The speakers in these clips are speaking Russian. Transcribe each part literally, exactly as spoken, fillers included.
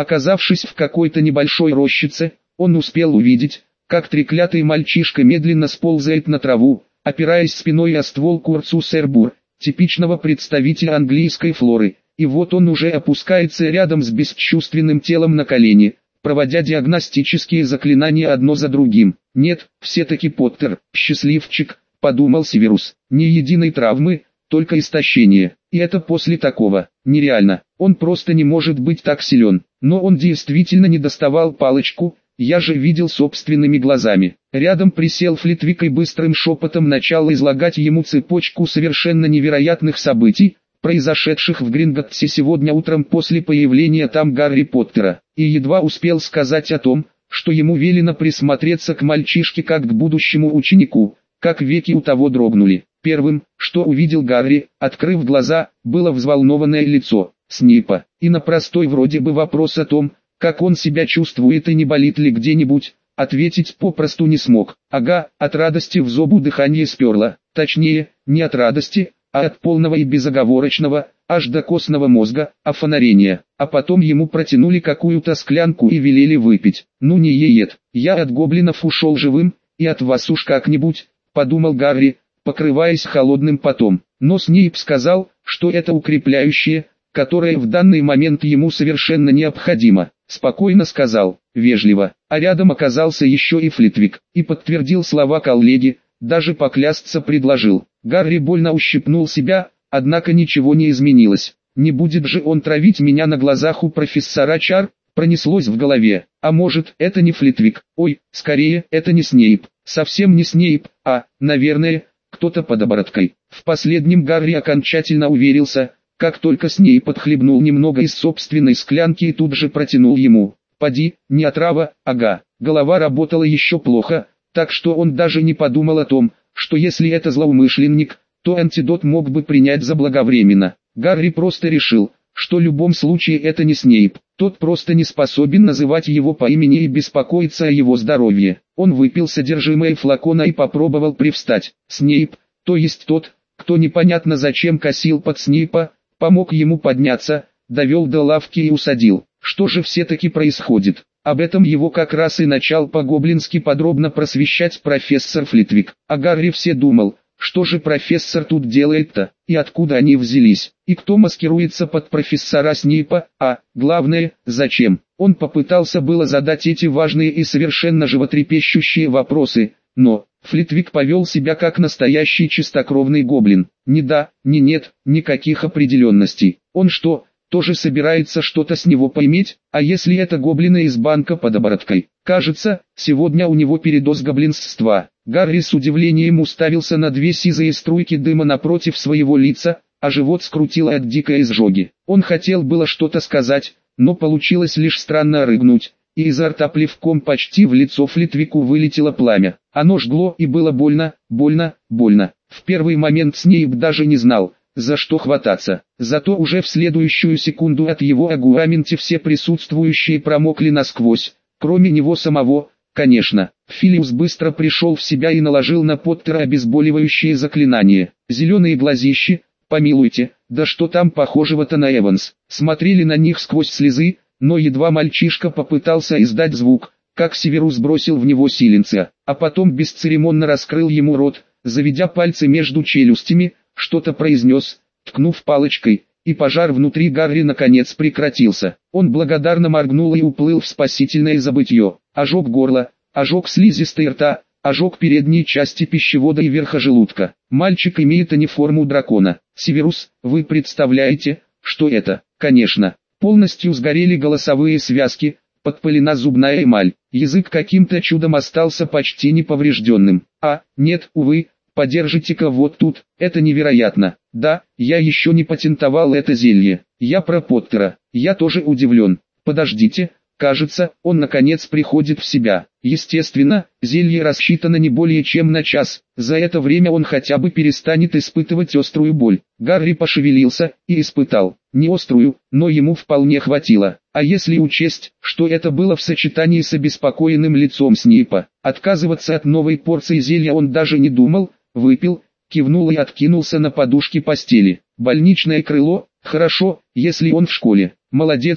Оказавшись в какой-то небольшой рощице, он успел увидеть, как треклятый мальчишка медленно сползает на траву, опираясь спиной о ствол Курцус эрбур, типичного представителя английской флоры, и вот он уже опускается рядом с бесчувственным телом на колени, проводя диагностические заклинания одно за другим. «Нет, все-таки Поттер, счастливчик», — подумал Северус, — «ни единой травмы, только истощение, и это после такого, нереально, он просто не может быть так силен». Но он действительно не доставал палочку, я же видел собственными глазами. Рядом присел Флитвик и быстрым шепотом начал излагать ему цепочку совершенно невероятных событий, произошедших в Гринготтсе сегодня утром после появления там Гарри Поттера, и едва успел сказать о том, что ему велено присмотреться к мальчишке как к будущему ученику, как веки у того дрогнули. Первым, что увидел Гарри, открыв глаза, было взволнованное лицо Снейпа, и на простой вроде бы вопрос о том, как он себя чувствует и не болит ли где-нибудь, ответить попросту не смог. Ага, от радости в зобу дыхание сперло, точнее, не от радости, а от полного и безоговорочного, аж до костного мозга, офонарения. А потом ему протянули какую-то склянку и велели выпить. Ну не еет, я от гоблинов ушел живым, и от вас уж как-нибудь, подумал Гарри, покрываясь холодным потом. Но Снейп сказал, что это укрепляющее, которое в данный момент ему совершенно необходимо. Спокойно сказал, вежливо, а рядом оказался еще и Флитвик, и подтвердил слова коллеги, даже поклясться предложил. Гарри больно ущипнул себя, однако ничего не изменилось. Не будет же он травить меня на глазах у профессора чар, пронеслось в голове. А может, это не Флитвик, ой, скорее, это не Снейп, совсем не Снейп, а, наверное, кто-то под обороткой. В последнем Гарри окончательно уверился, как только Снейп отхлебнул немного из собственной склянки и тут же протянул ему. Поди, не отрава, ага. Голова работала еще плохо, так что он даже не подумал о том, что если это злоумышленник, то антидот мог бы принять заблаговременно. Гарри просто решил, что в любом случае это не Снейп, тот просто не способен называть его по имени и беспокоиться о его здоровье. Он выпил содержимое флакона и попробовал привстать. Снейп, то есть тот, кто непонятно зачем косил под Снейпа, помог ему подняться, довел до лавки и усадил. Что же все-таки происходит? Об этом его как раз и начал по-гоблински подробно просвещать профессор Флитвик. А Гарри все думал, что же профессор тут делает-то, и откуда они взялись, и кто маскируется под профессора Снейпа, а, главное, зачем. Он попытался было задать эти важные и совершенно животрепещущие вопросы, но Флитвик повел себя как настоящий чистокровный гоблин. Ни да, ни нет, никаких определенностей. Он что, тоже собирается что-то с него поиметь? А если это гоблины из банка под обороткой? Кажется, сегодня у него передоз гоблинства. Гарри с удивлением уставился на две сизые струйки дыма напротив своего лица, а живот скрутило от дикой изжоги. Он хотел было что-то сказать, но получилось лишь странно рыгнуть, и изо рта плевком почти в лицо Флитвику вылетело пламя. Оно жгло и было больно, больно, больно. В первый момент Снейп даже не знал, за что хвататься. Зато уже в следующую секунду от его агуаменти все присутствующие промокли насквозь, кроме него самого, конечно. Филиус быстро пришел в себя и наложил на Поттера обезболивающее заклинание. Зеленые глазищи, помилуйте, да что там похожего-то на Эванс, смотрели на них сквозь слезы, но едва мальчишка попытался издать звук, как Северус бросил в него силенция, а потом бесцеремонно раскрыл ему рот, заведя пальцы между челюстями, что-то произнес, ткнув палочкой, и пожар внутри Гарри наконец прекратился. Он благодарно моргнул и уплыл в спасительное забытье. Ожог горла, ожог слизистой рта, ожог передней части пищевода и верха желудка. Мальчик имеет аниформу дракона. Северус, вы представляете, что это? Конечно. Полностью сгорели голосовые связки, подпылена зубная эмаль. Язык каким-то чудом остался почти неповрежденным. А, нет, увы. Подержите-ка вот тут, это невероятно. Да, я еще не патентовал это зелье. Я про Поттера. Я тоже удивлен. Подождите, кажется, он наконец приходит в себя. Естественно, зелье рассчитано не более чем на час. За это время он хотя бы перестанет испытывать острую боль. Гарри пошевелился и испытал. Не острую, но ему вполне хватило. А если учесть, что это было в сочетании с обеспокоенным лицом Снейпа, отказываться от новой порции зелья он даже не думал, выпил, кивнул и откинулся на подушке постели. Больничное крыло, хорошо, если он в школе. Молодец,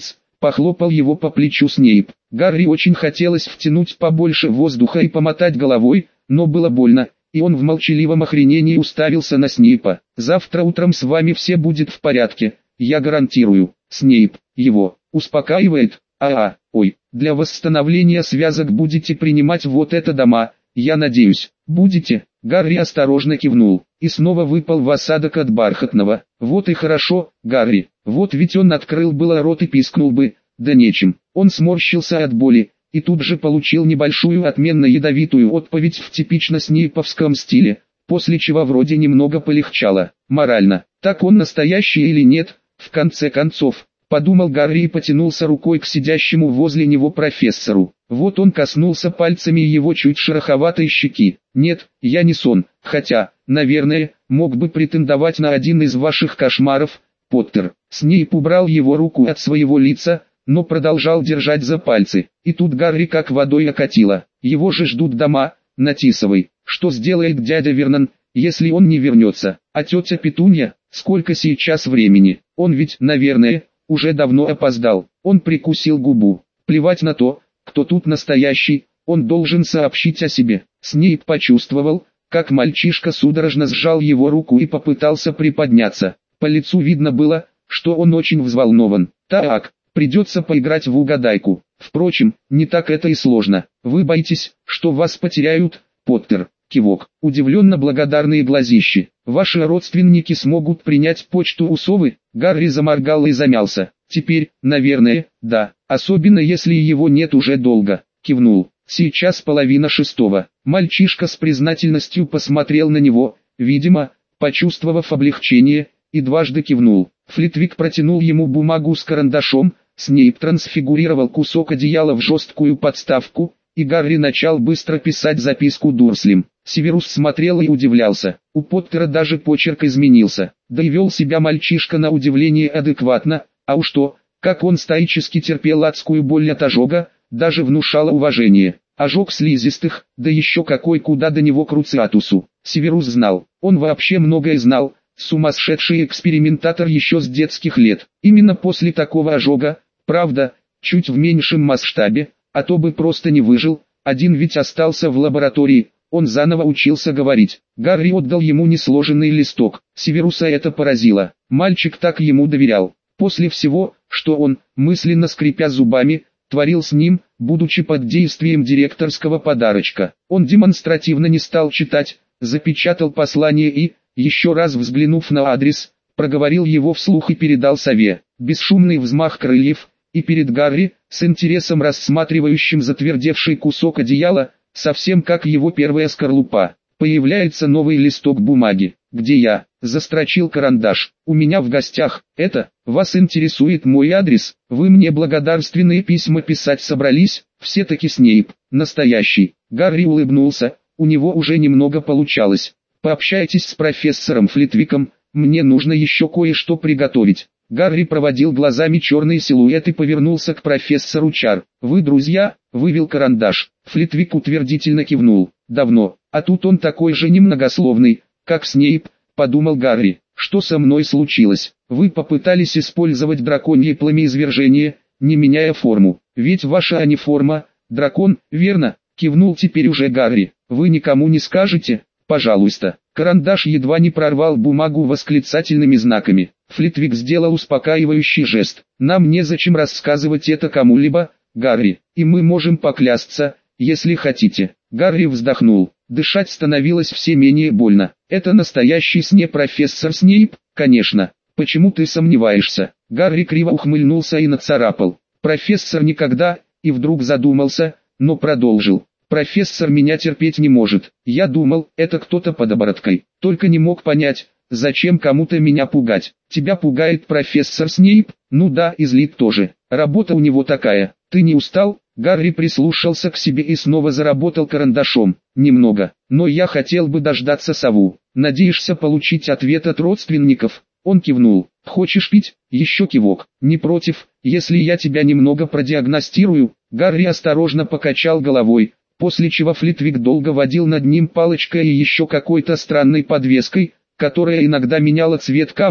Похлопал его по плечу Снейп. Гарри очень хотелось втянуть побольше воздуха и помотать головой, но было больно, и он в молчаливом охренении уставился на Снейпа. «Завтра утром с вами все будет в порядке, я гарантирую». Снейп его успокаивает. «А-а, ой, для восстановления связок будете принимать вот это дома, я надеюсь». «Будете?» Гарри осторожно кивнул, и снова выпал в осадок от бархатного. «Вот и хорошо, Гарри, вот ведь он открыл было рот и пискнул бы, да нечем». Он сморщился от боли, и тут же получил небольшую отменно ядовитую отповедь в типично снейповском стиле, после чего вроде немного полегчало. Морально, так он настоящий или нет, в конце концов, подумал Гарри и потянулся рукой к сидящему возле него профессору. Вот он коснулся пальцами его чуть шероховатой щеки. «Нет, я не сон, хотя, наверное, мог бы претендовать на один из ваших кошмаров, Поттер». Снейп убрал его руку от своего лица, но продолжал держать за пальцы. И тут Гарри как водой окатило. Его же ждут дома, на Тисовой. Что сделает дядя Вернон, если он не вернется? А тетя Петунья, сколько сейчас времени? Он ведь, наверное, уже давно опоздал. Он прикусил губу. Плевать на то, кто тут настоящий, он должен сообщить о себе. Снейп почувствовал, как мальчишка судорожно сжал его руку и попытался приподняться. По лицу видно было, что он очень взволнован. «Так, придется поиграть в угадайку. Впрочем, не так это и сложно. Вы боитесь, что вас потеряют, Поттер?» Кивок. Удивленно благодарные глазищи. «Ваши родственники смогут принять почту у совы?» Гарри заморгал и замялся. «Теперь, наверное, да, особенно если его нет уже долго». Кивнул. «Сейчас половина шестого». Мальчишка с признательностью посмотрел на него, видимо, почувствовав облегчение, и дважды кивнул. Флитвик протянул ему бумагу с карандашом, Снейп трансфигурировал кусок одеяла в жесткую подставку, и Гарри начал быстро писать записку Дурслям. Северус смотрел и удивлялся. У Поттера даже почерк изменился. Да и вел себя мальчишка на удивление адекватно, а уж то, как он стоически терпел адскую боль от ожога, даже внушало уважение. Ожог слизистых, да еще какой куда до него Круциатусу. Северус знал, он вообще многое знал, сумасшедший экспериментатор еще с детских лет. Именно после такого ожога, правда, чуть в меньшем масштабе, а то бы просто не выжил, один ведь остался в лаборатории, он заново учился говорить. Гарри отдал ему несложенный листок. Северуса это поразило. Мальчик так ему доверял. После всего, что он, мысленно скрипя зубами, творил с ним, будучи под действием директорского подарочка. Он демонстративно не стал читать, запечатал послание и, еще раз взглянув на адрес, проговорил его вслух и передал сове. Бесшумный взмах крыльев, и перед Гарри, с интересом рассматривающим затвердевший кусок одеяла, совсем как его первая скорлупа, появляется новый листок бумаги. «Где я?» – застрочил карандаш. «У меня в гостях. Это, вас интересует мой адрес? Вы мне благодарственные письма писать собрались?» Все-таки Снейп, настоящий. Гарри улыбнулся, у него уже немного получалось. «Пообщайтесь с профессором Флитвиком, мне нужно еще кое-что приготовить». Гарри проводил глазами черный силуэт и повернулся к профессору Чар. «Вы друзья?» – вывел карандаш. Флитвик утвердительно кивнул. «Давно, а тут он такой же немногословный, как Снейп», – подумал Гарри. «Что со мной случилось? Вы попытались использовать драконье пламеизвержение, не меняя форму. Ведь ваша аниформа – дракон, верно?» – кивнул теперь уже Гарри. «Вы никому не скажете?» «Пожалуйста». Карандаш едва не прорвал бумагу восклицательными знаками. Флитвик сделал успокаивающий жест. «Нам незачем рассказывать это кому-либо, Гарри, и мы можем поклясться, если хотите». Гарри вздохнул. Дышать становилось все менее больно. «Это настоящий сне профессор Снейп?» «Конечно. Почему ты сомневаешься?» Гарри криво ухмыльнулся и нацарапал. «Профессор никогда», и вдруг задумался, но продолжил. «Профессор меня терпеть не может. Я думал, это кто-то под обороткой. Только не мог понять, зачем кому-то меня пугать. Тебя пугает профессор Снейп?» «Ну да, и злит тоже. Работа у него такая. Ты не устал?» Гарри прислушался к себе и снова заработал карандашом. «Немного. Но я хотел бы дождаться сову. Надеешься получить ответ от родственников?» Он кивнул. «Хочешь пить?» Еще кивок. «Не против, если я тебя немного продиагностирую?» Гарри осторожно покачал головой, после чего Флитвик долго водил над ним палочкой и еще какой-то странной подвеской, которая иногда меняла цвет камня,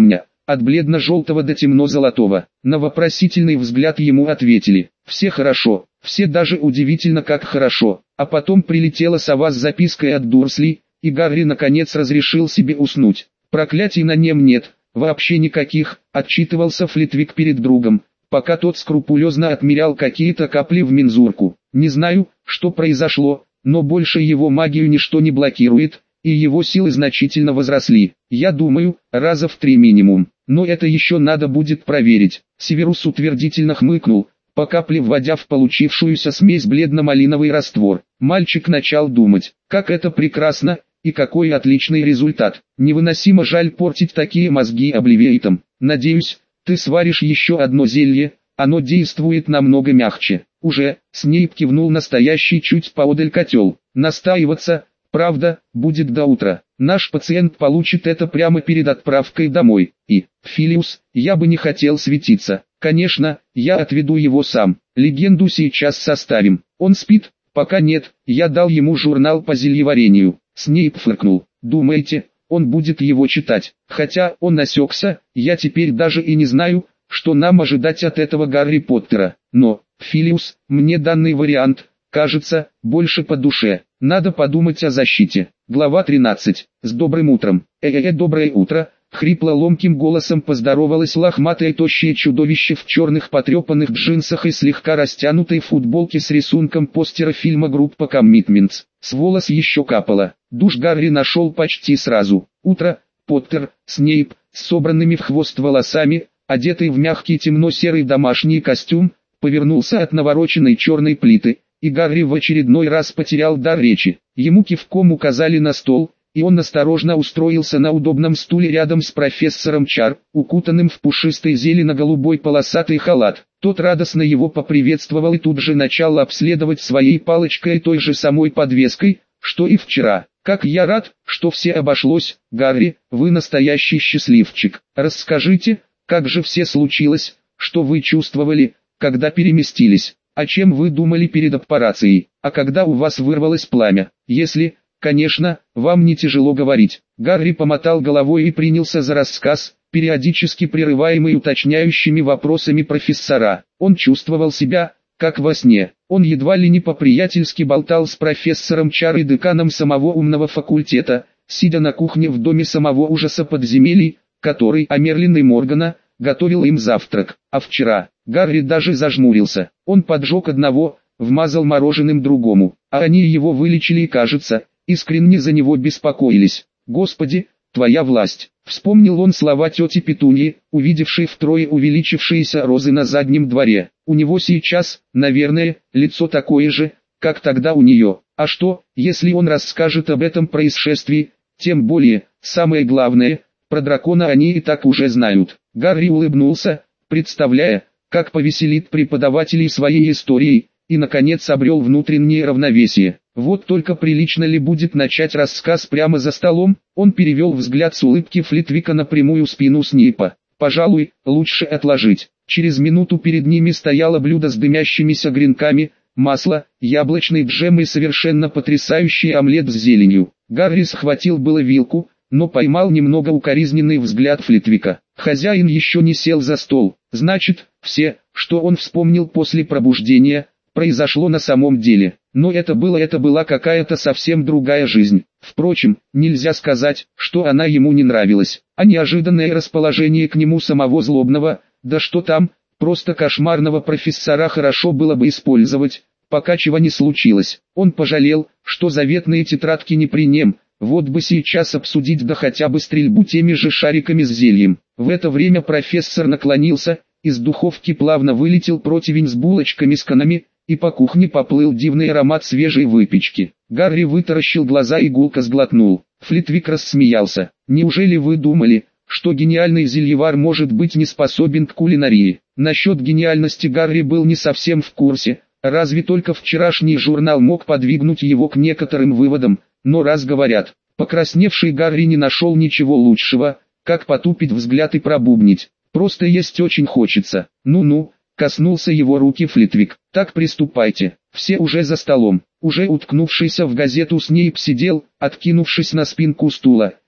от бледно-желтого до темно-золотого. На вопросительный взгляд ему ответили: «Все хорошо, все даже удивительно как хорошо». А потом прилетела сова с запиской от Дурсли, и Гарри наконец разрешил себе уснуть. «Проклятий на нем нет, вообще никаких», — отчитывался Флитвик перед другом, пока тот скрупулезно отмерял какие-то капли в мензурку. «Не знаю, что произошло, но больше его магию ничто не блокирует, и его силы значительно возросли. Я думаю, раза в три минимум. Но это еще надо будет проверить». Северус утвердительно хмыкнул, по капле вводя в получившуюся смесь бледно-малиновый раствор. Мальчик начал думать, как это прекрасно, и какой отличный результат. Невыносимо жаль портить такие мозги Обливиейтом. «Надеюсь, ты сваришь еще одно зелье, оно действует намного мягче». «Уже», — Снейп кивнул настоящий чуть поодаль котел. «Настаиваться, правда, будет до утра. Наш пациент получит это прямо перед отправкой домой. И, Филиус, я бы не хотел светиться. Конечно, я отведу его сам. Легенду сейчас составим. Он спит?» «Пока нет, я дал ему журнал по зельеварению». Снейп фыркнул. «Думаете, он будет его читать? Хотя он осекся, я теперь даже и не знаю, что нам ожидать от этого Гарри Поттера. Но, Филиус, мне данный вариант, кажется, больше по душе. Надо подумать о защите». Глава тринадцать. С добрым утром. Э-э-э, доброе утро. Хрипло ломким голосом поздоровалось лохматое тощее чудовище в черных потрепанных джинсах и слегка растянутой футболке с рисунком постера фильма группа Commitments. С волос еще капало. Душ Гарри нашел почти сразу. «Утро, Поттер». Снейп, с собранными в хвост волосами, одетый в мягкий темно-серый домашний костюм, повернулся от навороченной черной плиты, и Гарри в очередной раз потерял дар речи. Ему кивком указали на стол, и он осторожно устроился на удобном стуле рядом с профессором Чар, укутанным в пушистый зелено-голубой полосатый халат. Тот радостно его поприветствовал и тут же начал обследовать своей палочкой той же самой подвеской, что и вчера. «Как я рад, что все обошлось, Гарри, вы настоящий счастливчик. Расскажите, как же все случилось, что вы чувствовали, когда переместились, о чем вы думали перед операцией, а когда у вас вырвалось пламя, если, конечно, вам не тяжело говорить». Гарри помотал головой и принялся за рассказ, периодически прерываемый уточняющими вопросами профессора. Он чувствовал себя, как во сне. Он едва ли не по-приятельски болтал с профессором Чар и деканом самого умного факультета, сидя на кухне в доме самого ужаса подземелий, который, а Мерлин и Моргана, готовил им завтрак. А вчера, Гарри даже зажмурился. Он поджег одного, вмазал мороженым другому, а они его вылечили и, кажется, искренне за него беспокоились. «Господи, твоя власть!» Вспомнил он слова тети Петуньи, увидевшей втрое увеличившиеся розы на заднем дворе. У него сейчас, наверное, лицо такое же, как тогда у нее. А что, если он расскажет об этом происшествии? Тем более, самое главное, про дракона они и так уже знают. Гарри улыбнулся, представляя, как повеселит преподавателей своей историей, и наконец обрел внутреннее равновесие. Вот только прилично ли будет начать рассказ прямо за столом? Он перевел взгляд с улыбки Флитвика на прямую спину Снейпа. Пожалуй, лучше отложить. Через минуту перед ними стояло блюдо с дымящимися гренками, масло, яблочный джем и совершенно потрясающий омлет с зеленью. Гарри схватил было вилку, но поймал немного укоризненный взгляд Флитвика. Хозяин еще не сел за стол. Значит, все, что он вспомнил после пробуждения, произошло на самом деле. Но это было это была какая-то совсем другая жизнь. Впрочем, нельзя сказать, что она ему не нравилась. А неожиданное расположение к нему самого злобного, да что там, просто кошмарного профессора хорошо было бы использовать, пока чего не случилось. Он пожалел, что заветные тетрадки не при нем, вот бы сейчас обсудить да хотя бы стрельбу теми же шариками с зельем. В это время профессор наклонился, из духовки плавно вылетел противень с булочками с канами, и по кухне поплыл дивный аромат свежей выпечки. Гарри вытаращил глаза и гулко сглотнул. Флитвик рассмеялся. «Неужели вы думали, что гениальный зельевар может быть не способен к кулинарии?» Насчет гениальности Гарри был не совсем в курсе, разве только вчерашний журнал мог подвигнуть его к некоторым выводам, но раз говорят, покрасневший Гарри не нашел ничего лучшего, как потупить взгляд и пробубнить. «Просто есть очень хочется». «Ну-ну», коснулся его руки Флитвик. «Так приступайте, все уже за столом». Уже уткнувшийся в газету Снейп сидел, откинувшись на спинку стула,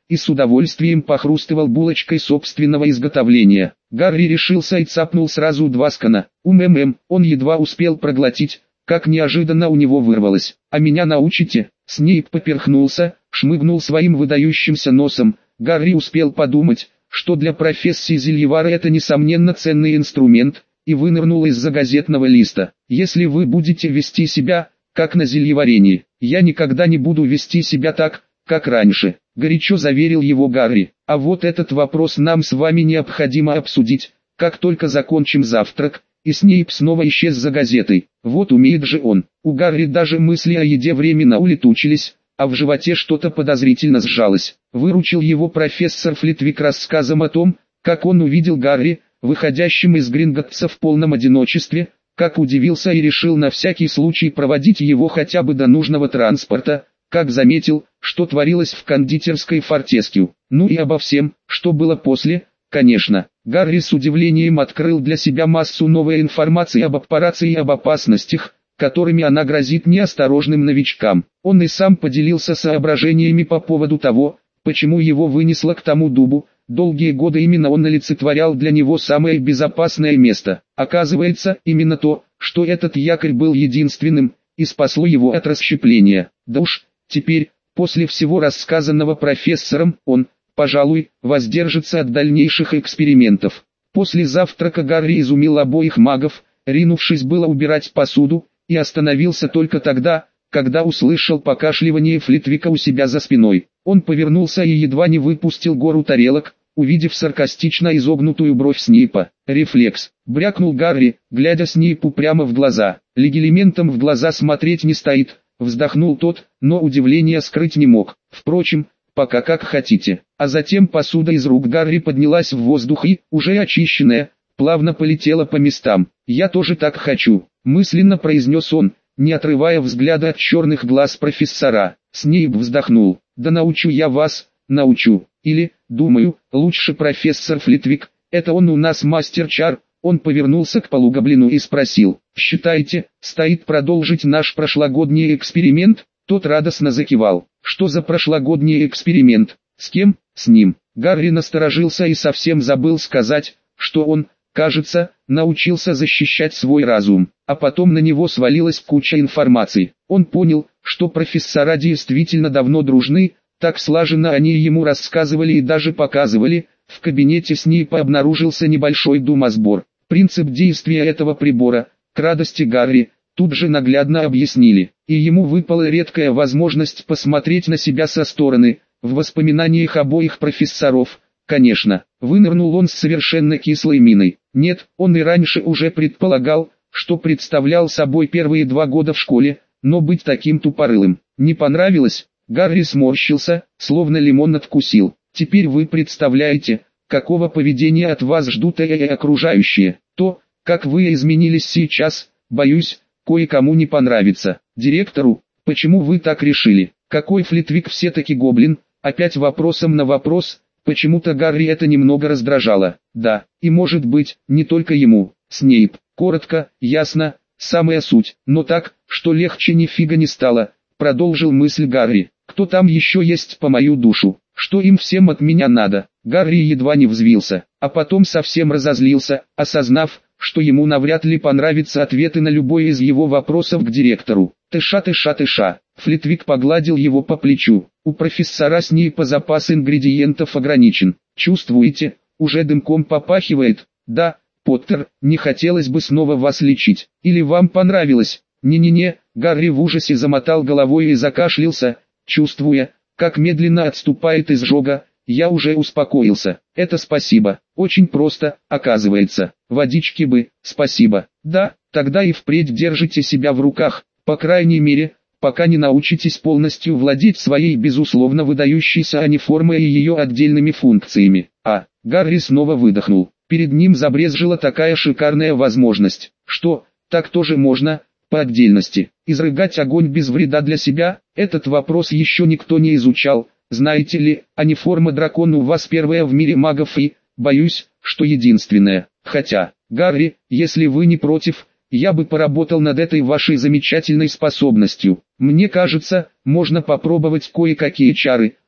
и с удовольствием похрустывал булочкой собственного изготовления. Гарри решился и цапнул сразу два скана. Ум-эм-эм, он едва успел проглотить, как неожиданно у него вырвалось. «А меня научите?» Снейп поперхнулся, шмыгнул своим выдающимся носом. Гарри успел подумать, что для профессии зельевара это несомненно ценный инструмент, и вынырнул из-за газетного листа. «Если вы будете вести себя, как на зельеварении, я никогда не буду вести себя так, как раньше», — горячо заверил его Гарри. «А вот этот вопрос нам с вами необходимо обсудить, как только закончим завтрак». И Снейп снова исчез за газетой. Вот умеет же он. У Гарри даже мысли о еде временно улетучились, а в животе что-то подозрительно сжалось. Выручил его профессор Флитвик рассказом о том, как он увидел Гарри, выходящим из Гринготтса в полном одиночестве, как удивился и решил на всякий случай проводить его хотя бы до нужного транспорта, как заметил, что творилось в кондитерской Фортескью. Ну и обо всем, что было после, конечно. Гарри с удивлением открыл для себя массу новой информации об операции и об опасностях, которыми она грозит неосторожным новичкам. Он и сам поделился соображениями по поводу того, почему его вынесло к тому дубу. Долгие годы именно он олицетворял для него самое безопасное место. Оказывается, именно то, что этот якорь был единственным, и спасло его от расщепления. Да уж, теперь, после всего рассказанного профессором, он, пожалуй, воздержится от дальнейших экспериментов. После завтрака Гарри изумил обоих магов, ринувшись было убирать посуду, и остановился только тогда, когда услышал покашливание Флитвика у себя за спиной. Он повернулся и едва не выпустил гору тарелок, увидев саркастично изогнутую бровь Снейпа. «Рефлекс», — брякнул Гарри, глядя Снейпу прямо в глаза. «Легилиментом в глаза смотреть не стоит», — вздохнул тот, но удивление скрыть не мог. «Впрочем, пока как хотите». А затем посуда из рук Гарри поднялась в воздух и, уже очищенная, плавно полетела по местам. «Я тоже так хочу», — мысленно произнес он, не отрывая взгляда от черных глаз профессора. Снейп вздохнул. «Да научу я вас, научу. Или, думаю, лучше профессор Флитвик, это он у нас мастер-чар». Он повернулся к полугоблину и спросил: «Считаете, стоит продолжить наш прошлогодний эксперимент?» Тот радостно закивал. «Что за прошлогодний эксперимент? С кем?» «С ним». Гарри насторожился и совсем забыл сказать, что он, кажется, научился защищать свой разум, а потом на него свалилась куча информации. Он понял, что профессора действительно давно дружны, так слаженно они ему рассказывали и даже показывали. В кабинете Снейпа обнаружился небольшой думосбор. Принцип действия этого прибора, к радости Гарри, тут же наглядно объяснили, и ему выпала редкая возможность посмотреть на себя со стороны. В воспоминаниях обоих профессоров, конечно, вынырнул он с совершенно кислой миной. Нет, он и раньше уже предполагал, что представлял собой первые два года в школе, но быть таким тупорылым не понравилось. Гарри сморщился, словно лимон откусил. «Теперь вы представляете, какого поведения от вас ждут и окружающие. То, как вы изменились сейчас, боюсь, кое-кому не понравится. Директору, почему вы так решили? Какой Флитвик все-таки гоблин?» Опять вопросом на вопрос. Почему-то Гарри это немного раздражало. Да, и может быть, не только ему. Снейп, коротко, ясно, самая суть, но так, что легче нифига не стало, продолжил мысль Гарри. «Кто там еще есть по мою душу? Что им всем от меня надо?» Гарри едва не взвился, а потом совсем разозлился, осознав, что ему навряд ли понравятся ответы на любой из его вопросов к директору. «Тыша, тыша, тыша!» Флитвик погладил его по плечу. «У профессора Снейпа запас ингредиентов ограничен. Чувствуете, уже дымком попахивает?» «Да, Поттер, не хотелось бы снова вас лечить. Или вам понравилось?» «Не-не-не», Гарри в ужасе замотал головой и закашлялся, чувствуя, как медленно отступает изжога. «Я уже успокоился. Это спасибо. Очень просто, оказывается. Водички бы, спасибо. Да, тогда и впредь держите себя в руках, по крайней мере, пока не научитесь полностью владеть своей безусловно выдающейся аниформой и ее отдельными функциями». А, Гарри снова выдохнул. Перед ним забрезжила такая шикарная возможность. Что, так тоже можно, по отдельности, изрыгать огонь без вреда для себя? Этот вопрос еще никто не изучал. Знаете ли, аниформа дракон у вас первая в мире магов и, боюсь, что единственная. Хотя, Гарри, если вы не против, я бы поработал над этой вашей замечательной способностью. Мне кажется, можно попробовать кое-какие чары.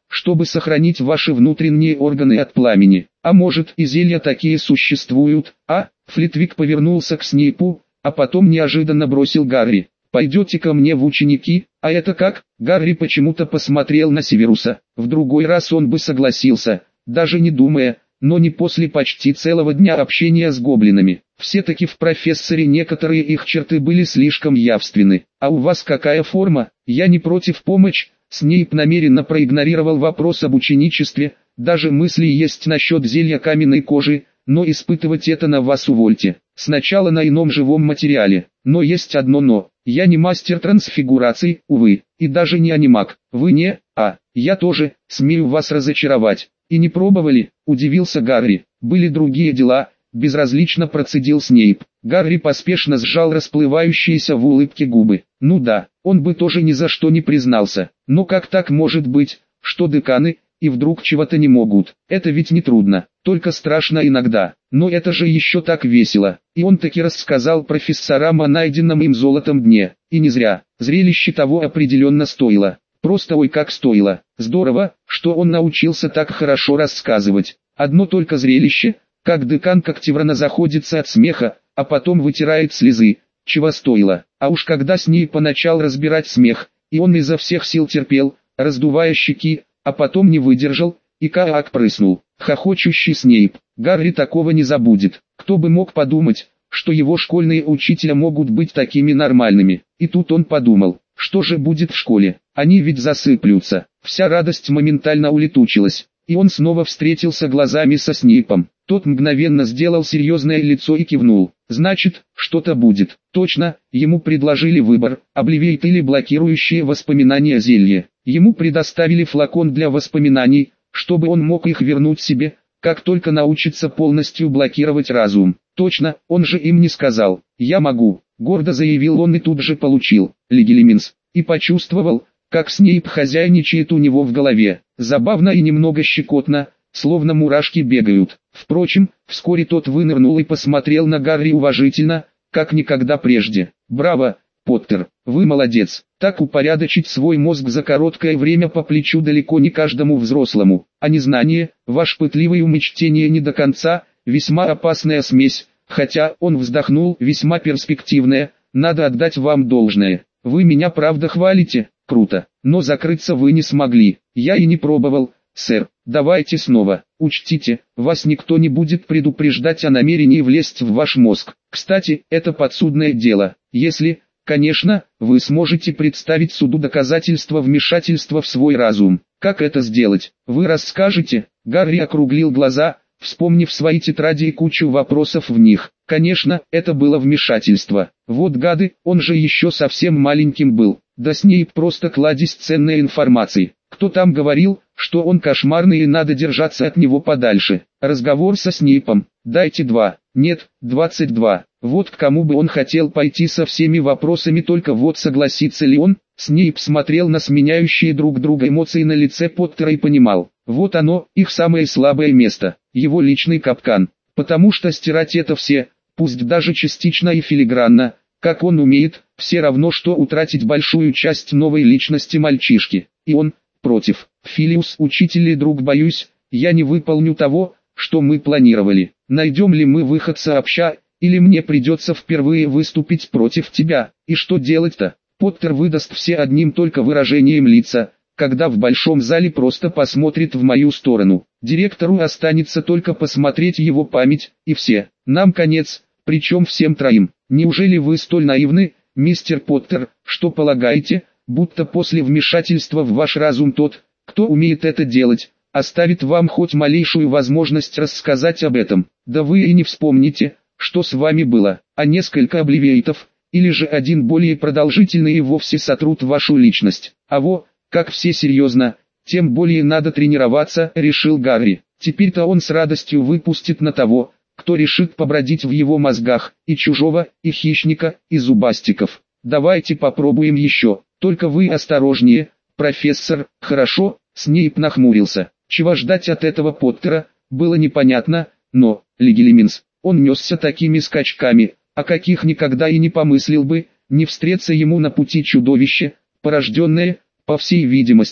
чтобы сохранить ваши внутренние органы от пламени. А может, и зелья такие существуют, а?» Флитвик повернулся к Снейпу, а потом неожиданно бросил Гарри: «Пойдете ко мне в ученики?» «А это как?» Гарри почему-то посмотрел на Северуса. В другой раз он бы согласился, даже не думая, но не после почти целого дня общения с гоблинами. Все-таки в профессоре некоторые их черты были слишком явственны. «А у вас какая форма?» «Я не против помочь». Снейп намеренно проигнорировал вопрос об ученичестве. «Даже мысли есть насчет зелья каменной кожи, но испытывать это на вас увольте. Сначала на ином живом материале. Но есть одно но. Я не мастер трансфигураций, увы, и даже не анимак. Вы не, а, я тоже, смею вас разочаровать». «И не пробовали?» – удивился Гарри. «Были другие дела», – безразлично процедил Снейп. Гарри поспешно сжал расплывающиеся в улыбке губы. Ну да, он бы тоже ни за что не признался. Но как так может быть, что деканы, и вдруг чего-то не могут? Это ведь не трудно, только страшно иногда. Но это же еще так весело. И он таки рассказал профессорам о найденном им золотом дне. И не зря, зрелище того определенно стоило. Просто ой как стоило. Здорово, что он научился так хорошо рассказывать. Одно только зрелище, как декан Когтеврана заходится от смеха, а потом вытирает слезы, чего стоило. А уж когда с ней поначал разбирать смех, и он изо всех сил терпел, раздувая щеки, а потом не выдержал, и как прыснул. Хохочущий Снейп. Гарри такого не забудет. Кто бы мог подумать, что его школьные учителя могут быть такими нормальными. И тут он подумал, что же будет в школе? Они ведь засыплются. Вся радость моментально улетучилась, и он снова встретился глазами со Снейпом. Тот мгновенно сделал серьезное лицо и кивнул. Значит, что-то будет. Точно, ему предложили выбор, обливейт или блокирующие воспоминания зелье. Ему предоставили флакон для воспоминаний, чтобы он мог их вернуть себе, как только научится полностью блокировать разум. Точно, он же им не сказал. «Я могу», — гордо заявил он и тут же получил легилиминс. И почувствовал, как Снейп хозяйничает у него в голове. Забавно и немного щекотно, словно мурашки бегают. Впрочем, вскоре тот вынырнул и посмотрел на Гарри уважительно, как никогда прежде. «Браво, Поттер, вы молодец. Так упорядочить свой мозг за короткое время по плечу далеко не каждому взрослому. А незнание, ваш пытливый ум и чтение не до конца, весьма опасная смесь, хотя, он вздохнул, весьма перспективная, надо отдать вам должное. Вы меня правда хвалите? Круто. Но закрыться вы не смогли. Я и не пробовал, сэр. Давайте снова. Учтите, вас никто не будет предупреждать о намерении влезть в ваш мозг. Кстати, это подсудное дело. Если, конечно, вы сможете представить суду доказательства вмешательства в свой разум. Как это сделать? Вы расскажете? Гарри округлил глаза, вспомнив свои тетради и кучу вопросов в них. Конечно, это было вмешательство. Вот гады, он же еще совсем маленьким был. Да Снейп просто кладезь ценной информации. Кто там говорил, что он кошмарный и надо держаться от него подальше? Разговор со Снейпом. Дайте два. Нет, двадцать два. Вот к кому бы он хотел пойти со всеми вопросами, только вот согласится ли он? Снейп смотрел на сменяющие друг друга эмоции на лице Поттера и понимал. Вот оно, их самое слабое место. Его личный капкан. Потому что стирать это все, пусть даже частично и филигранно, как он умеет, все равно что утратить большую часть новой личности мальчишки. И он, против. Филиус, учитель и друг, боюсь, я не выполню того, что мы планировали. Найдем ли мы выход сообща, или мне придется впервые выступить против тебя? И что делать-то? Поттер выдаст все одним только выражением лица, когда в большом зале просто посмотрит в мою сторону. Директору останется только посмотреть его память, и все. Нам конец, причем всем троим. Неужели вы столь наивны, мистер Поттер, что полагаете, будто после вмешательства в ваш разум тот, кто умеет это делать, оставит вам хоть малейшую возможность рассказать об этом? Да вы и не вспомните, что с вами было, а несколько обливейтов, или же один более продолжительный и вовсе сотрут вашу личность. А во, как все серьезно, тем более надо тренироваться, решил Гарри. Теперь-то он с радостью выпустит на того, кто решит побродить в его мозгах, и чужого, и хищника, и зубастиков. Давайте попробуем еще, только вы осторожнее, профессор, хорошо? Снейп нахмурился. Чего ждать от этого Поттера, было непонятно, но, легилиминс, он несся такими скачками, о каких никогда и не помыслил бы, не встреться ему на пути чудовище, порожденное, по всей видимости,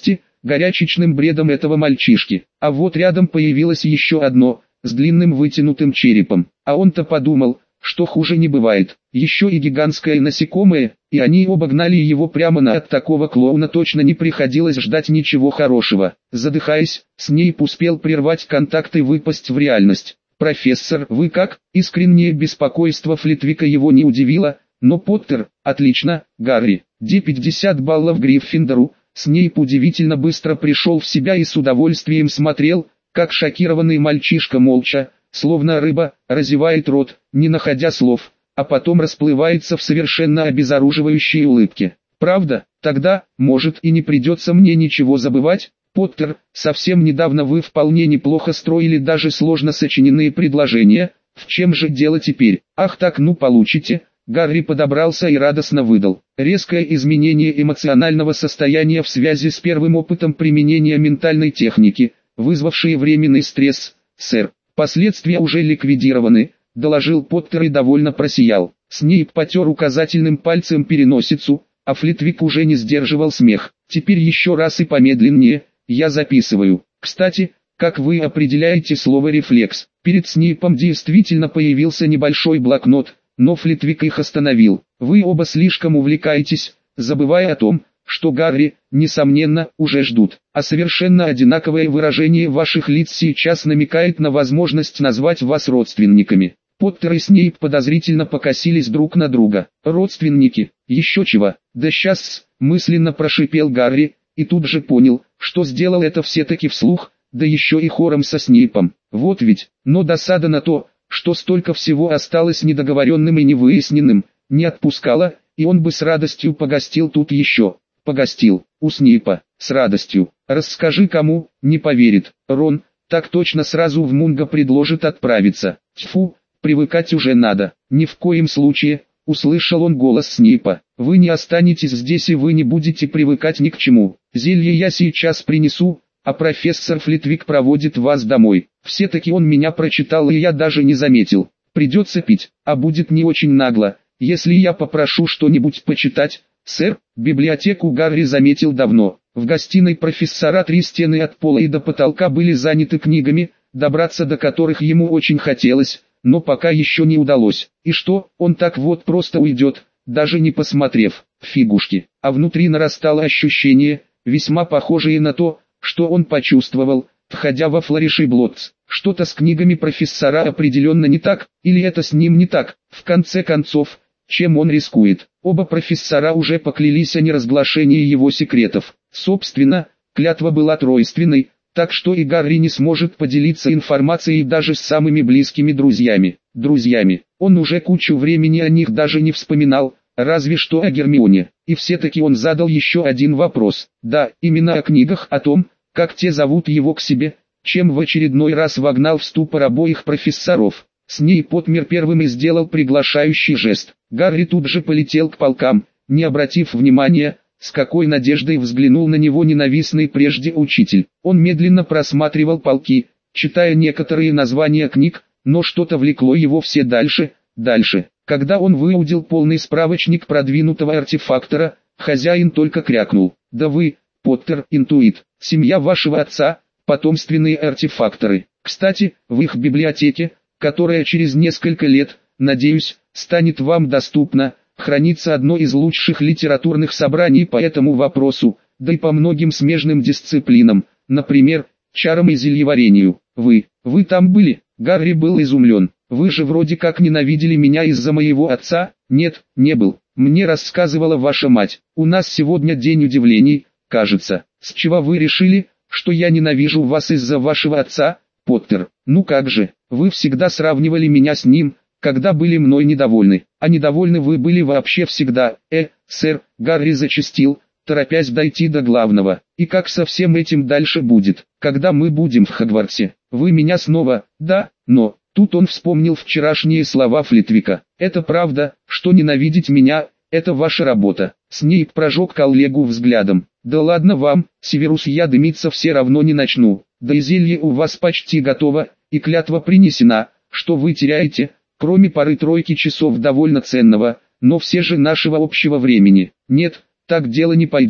горячечным бредом этого мальчишки. А вот рядом появилось еще одно, с длинным вытянутым черепом. А он-то подумал, что хуже не бывает. Еще и гигантское насекомое, и они оба гнали его прямо на от такого клоуна точно не приходилось ждать ничего хорошего. Задыхаясь, Снейп успел прервать контакт и выпасть в реальность. «Профессор, вы как?» Искреннее беспокойство Флитвика его не удивило, но Поттер, отлично, Гарри, Ди пятьдесят баллов Гриффиндору. Снейп удивительно быстро пришел в себя и с удовольствием смотрел, как шокированный мальчишка молча, словно рыба, разевает рот, не находя слов, а потом расплывается в совершенно обезоруживающей улыбке. «Правда? Тогда, может, и не придется мне ничего забывать?» «Поттер, совсем недавно вы вполне неплохо строили даже сложно сочиненные предложения, в чем же дело теперь?» «Ах так, ну получите». Гарри подобрался и радостно выдал. Резкое изменение эмоционального состояния в связи с первым опытом применения ментальной техники, вызвавшие временный стресс, сэр. Последствия уже ликвидированы, доложил Поттер и довольно просиял. Снейп потер указательным пальцем переносицу, а Флитвик уже не сдерживал смех. Теперь еще раз и помедленнее, я записываю. Кстати, как вы определяете слово «рефлекс»? Перед Снейпом действительно появился небольшой блокнот, но Флитвик их остановил. Вы оба слишком увлекаетесь, забывая о том, что Гарри, несомненно, уже ждут. А совершенно одинаковое выражение ваших лиц сейчас намекает на возможность назвать вас родственниками. Поттер и Снейп подозрительно покосились друг на друга. Родственники, еще чего, да сейчас, мысленно прошипел Гарри, и тут же понял, что сделал это все-таки вслух, да еще и хором со Снейпом. Вот ведь, но досада на то, что столько всего осталось недоговоренным и невыясненным, не отпускала, и он бы с радостью погостил тут еще. Погостил, у Снейпа, с радостью. Расскажи кому, не поверит. Рон, так точно сразу в Мунго предложит отправиться. Тьфу, привыкать уже надо. Ни в коем случае, услышал он голос Снейпа. Вы не останетесь здесь и вы не будете привыкать ни к чему. Зелье я сейчас принесу, а профессор Флитвик проводит вас домой. Все-таки он меня прочитал и я даже не заметил. Придется пить, а будет не очень нагло, если я попрошу что-нибудь почитать. Сэр, библиотеку Гарри заметил давно. В гостиной профессора три стены от пола и до потолка были заняты книгами, добраться до которых ему очень хотелось, но пока еще не удалось. И что, он так вот просто уйдет, даже не посмотрев, фигушки. А внутри нарастало ощущение, весьма похожее на то, что он почувствовал, входя во Флориши Блотс. Что-то с книгами профессора определенно не так, или это с ним не так, в конце концов, чем он рискует. Оба профессора уже поклялись о неразглашении его секретов. Собственно, клятва была тройственной, так что и Гарри не сможет поделиться информацией даже с самыми близкими друзьями. Друзьями. Он уже кучу времени о них даже не вспоминал, разве что о Гермионе. И все-таки он задал еще один вопрос. Да, именно о книгах, о том, как те зовут его к себе, чем в очередной раз вогнал в ступор обоих профессоров. Снейп отмер первым и сделал приглашающий жест. Гарри тут же полетел к полкам, не обратив внимания, с какой надеждой взглянул на него ненавистный прежде учитель. Он медленно просматривал полки, читая некоторые названия книг, но что-то влекло его все дальше, дальше. Когда он выудил полный справочник продвинутого артефактора, хозяин только крякнул. «Да вы, Поттер, интуит, семья вашего отца, потомственные артефакторы. Кстати, в их библиотеке, которая через несколько лет, надеюсь, станет вам доступна, хранится одно из лучших литературных собраний по этому вопросу, да и по многим смежным дисциплинам, например, чарам и зельеварению. Вы, вы там были?» Гарри был изумлен. «Вы же вроде как ненавидели меня из-за моего отца?» «Нет, не был. Мне рассказывала ваша мать. У нас сегодня день удивлений, кажется. С чего вы решили, что я ненавижу вас из-за вашего отца, Поттер? Ну как же, вы всегда сравнивали меня с ним, когда были мной недовольны. А недовольны вы были вообще всегда. Э, сэр», Гарри зачастил, торопясь дойти до главного. «И как со всем этим дальше будет, когда мы будем в Хогвартсе? Вы меня снова, да, но...» Тут он вспомнил вчерашние слова Флитвика. «Это правда, что ненавидеть меня, это ваша работа». Снейп прожег коллегу взглядом. «Да ладно вам, Северус, я дымиться все равно не начну. Да и зелье у вас почти готово, и клятва принесена, что вы теряете, кроме пары-тройки часов довольно ценного, но все же нашего общего времени. Нет, так дело не пойдет.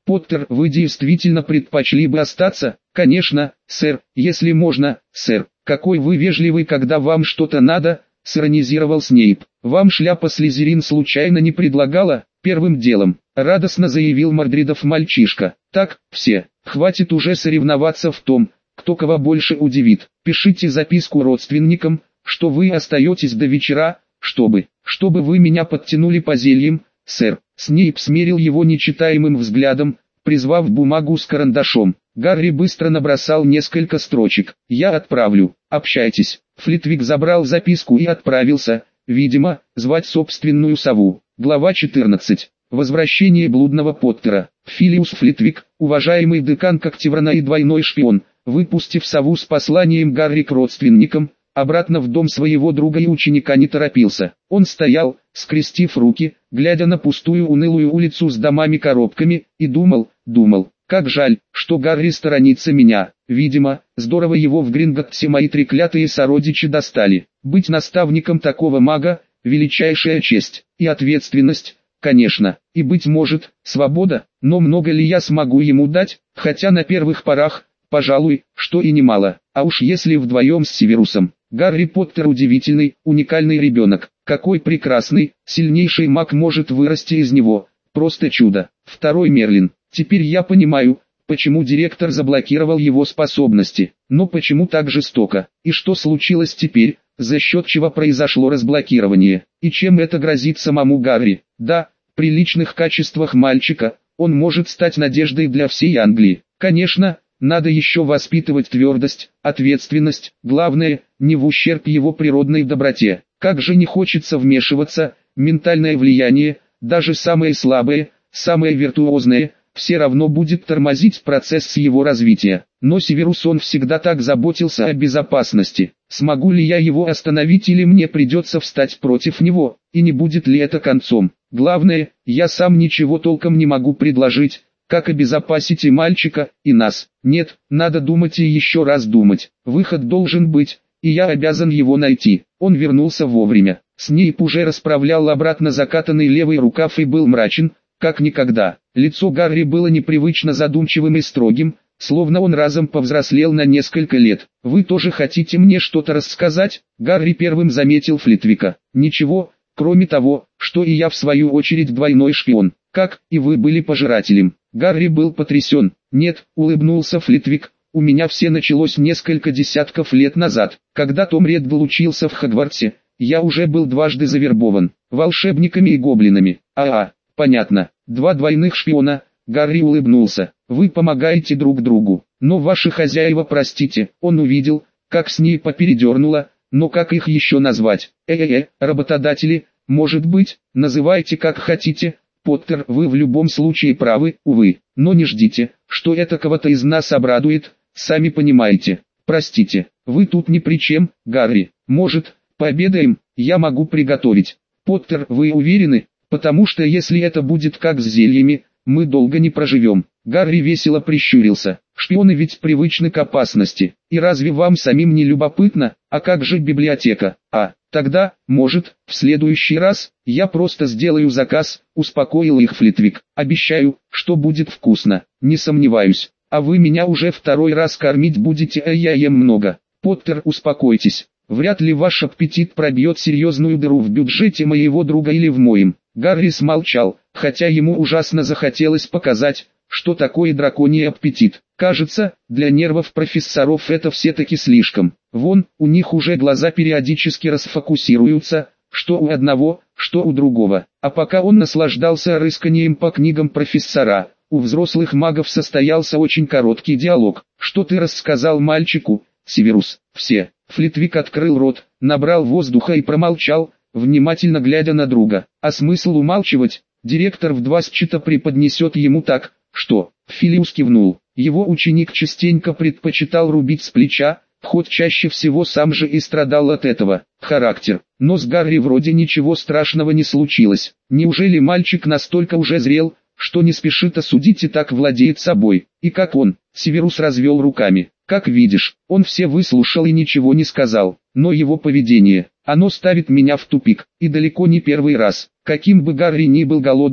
Поттер, вы действительно предпочли бы остаться? Конечно, сэр, если можно, сэр. Какой вы вежливый, когда вам что-то надо, сиронизировал Снейп. Вам шляпа Слизерин случайно не предлагала? Первым делом, радостно заявил Мордридов мальчишка. Так, все, хватит уже соревноваться в том, кто кого больше удивит. Пишите записку родственникам, что вы остаетесь до вечера, чтобы, чтобы вы меня подтянули по зельям, сэр. Снейп смерил его нечитаемым взглядом, призвав бумагу с карандашом. Гарри быстро набросал несколько строчек. «Я отправлю, общайтесь». Флитвик забрал записку и отправился, видимо, звать собственную сову. Глава четырнадцать. Возвращение блудного Поттера. Филиус Флитвик, уважаемый декан Когтеврана и двойной шпион, выпустив сову с посланием Гарри к родственникам, обратно в дом своего друга и ученика не торопился. Он стоял, скрестив руки, глядя на пустую унылую улицу с домами-коробками, и думал, думал, как жаль, что Гарри сторонится меня. Видимо, здорово его в Гринготтсе мои треклятые сородичи достали. Быть наставником такого мага – величайшая честь и ответственность, конечно, и, быть может, свобода, но много ли я смогу ему дать, хотя на первых порах, пожалуй, что и немало, а уж если вдвоем с Северусом. Гарри Поттер удивительный, уникальный ребенок, какой прекрасный, сильнейший маг может вырасти из него, просто чудо. Второй Мерлин. Теперь я понимаю, почему директор заблокировал его способности, но почему так жестоко, и что случилось теперь, за счет чего произошло разблокирование, и чем это грозит самому Гарри. Да, при личных качествах мальчика, он может стать надеждой для всей Англии. Конечно, надо еще воспитывать твердость, ответственность, главное, не в ущерб его природной доброте. Как же не хочется вмешиваться, ментальное влияние, даже самое слабое, самое виртуозное, все равно будет тормозить процесс его развития. Но Северус, он всегда так заботился о безопасности. Смогу ли я его остановить или мне придется встать против него, и не будет ли это концом? Главное, я сам ничего толком не могу предложить, как обезопасить и мальчика, и нас. Нет, надо думать и еще раз думать. Выход должен быть, и я обязан его найти. Он вернулся вовремя. Снейп уже расправлял обратно закатанный левый рукав и был мрачен, как никогда. Лицо Гарри было непривычно задумчивым и строгим, словно он разом повзрослел на несколько лет. «Вы тоже хотите мне что-то рассказать?» Гарри первым заметил Флитвика. «Ничего, кроме того, что и я в свою очередь двойной шпион. Как и вы были пожирателем». Гарри был потрясен. «Нет», — улыбнулся Флитвик, — «у меня все началось несколько десятков лет назад. Когда Том Реддл учился в Хогвартсе, я уже был дважды завербован, волшебниками и гоблинами». «А-а, понятно, два двойных шпиона», — Гарри улыбнулся. «Вы помогаете друг другу, но ваши хозяева, простите». Он увидел, как Снейпа передернуло, но как их еще назвать? Э-э-э, работодатели, может быть, называйте как хотите. Поттер, вы в любом случае правы, увы, но не ждите, что это кого-то из нас обрадует, сами понимаете. Простите, вы тут ни при чем, Гарри. Может, пообедаем, я могу приготовить. Поттер, вы уверены? Потому что если это будет как с зельями, мы долго не проживем. Гарри весело прищурился. Шпионы ведь привычны к опасности. И разве вам самим не любопытно, а как же библиотека? А, тогда, может, в следующий раз, я просто сделаю заказ, успокоил их Флитвик. Обещаю, что будет вкусно, не сомневаюсь. А вы меня уже второй раз кормить будете, а я ем много. Поттер, успокойтесь. Вряд ли ваш аппетит пробьет серьезную дыру в бюджете моего друга или в моем. Гарри смолчал, хотя ему ужасно захотелось показать, что такое драконий аппетит. Кажется, для нервов профессоров это все-таки слишком. Вон, у них уже глаза периодически расфокусируются, что у одного, что у другого. А пока он наслаждался рысканием по книгам профессора, у взрослых магов состоялся очень короткий диалог. «Что ты рассказал мальчику, Северус?» «Все». Флитвик открыл рот, набрал воздуха и промолчал, внимательно глядя на друга. А смысл умалчивать? Директор в два счета преподнесет ему так, что... Филиус кивнул. Его ученик частенько предпочитал рубить с плеча, хоть чаще всего сам же и страдал от этого. Характер. Но с Гарри вроде ничего страшного не случилось. Неужели мальчик настолько уже зрел, что не спешит осудить и так владеет собой? И как он? Северус развел руками. Как видишь, он все выслушал и ничего не сказал. Но его поведение, оно ставит меня в тупик. И далеко не первый раз. Каким бы Гарри ни был голодным,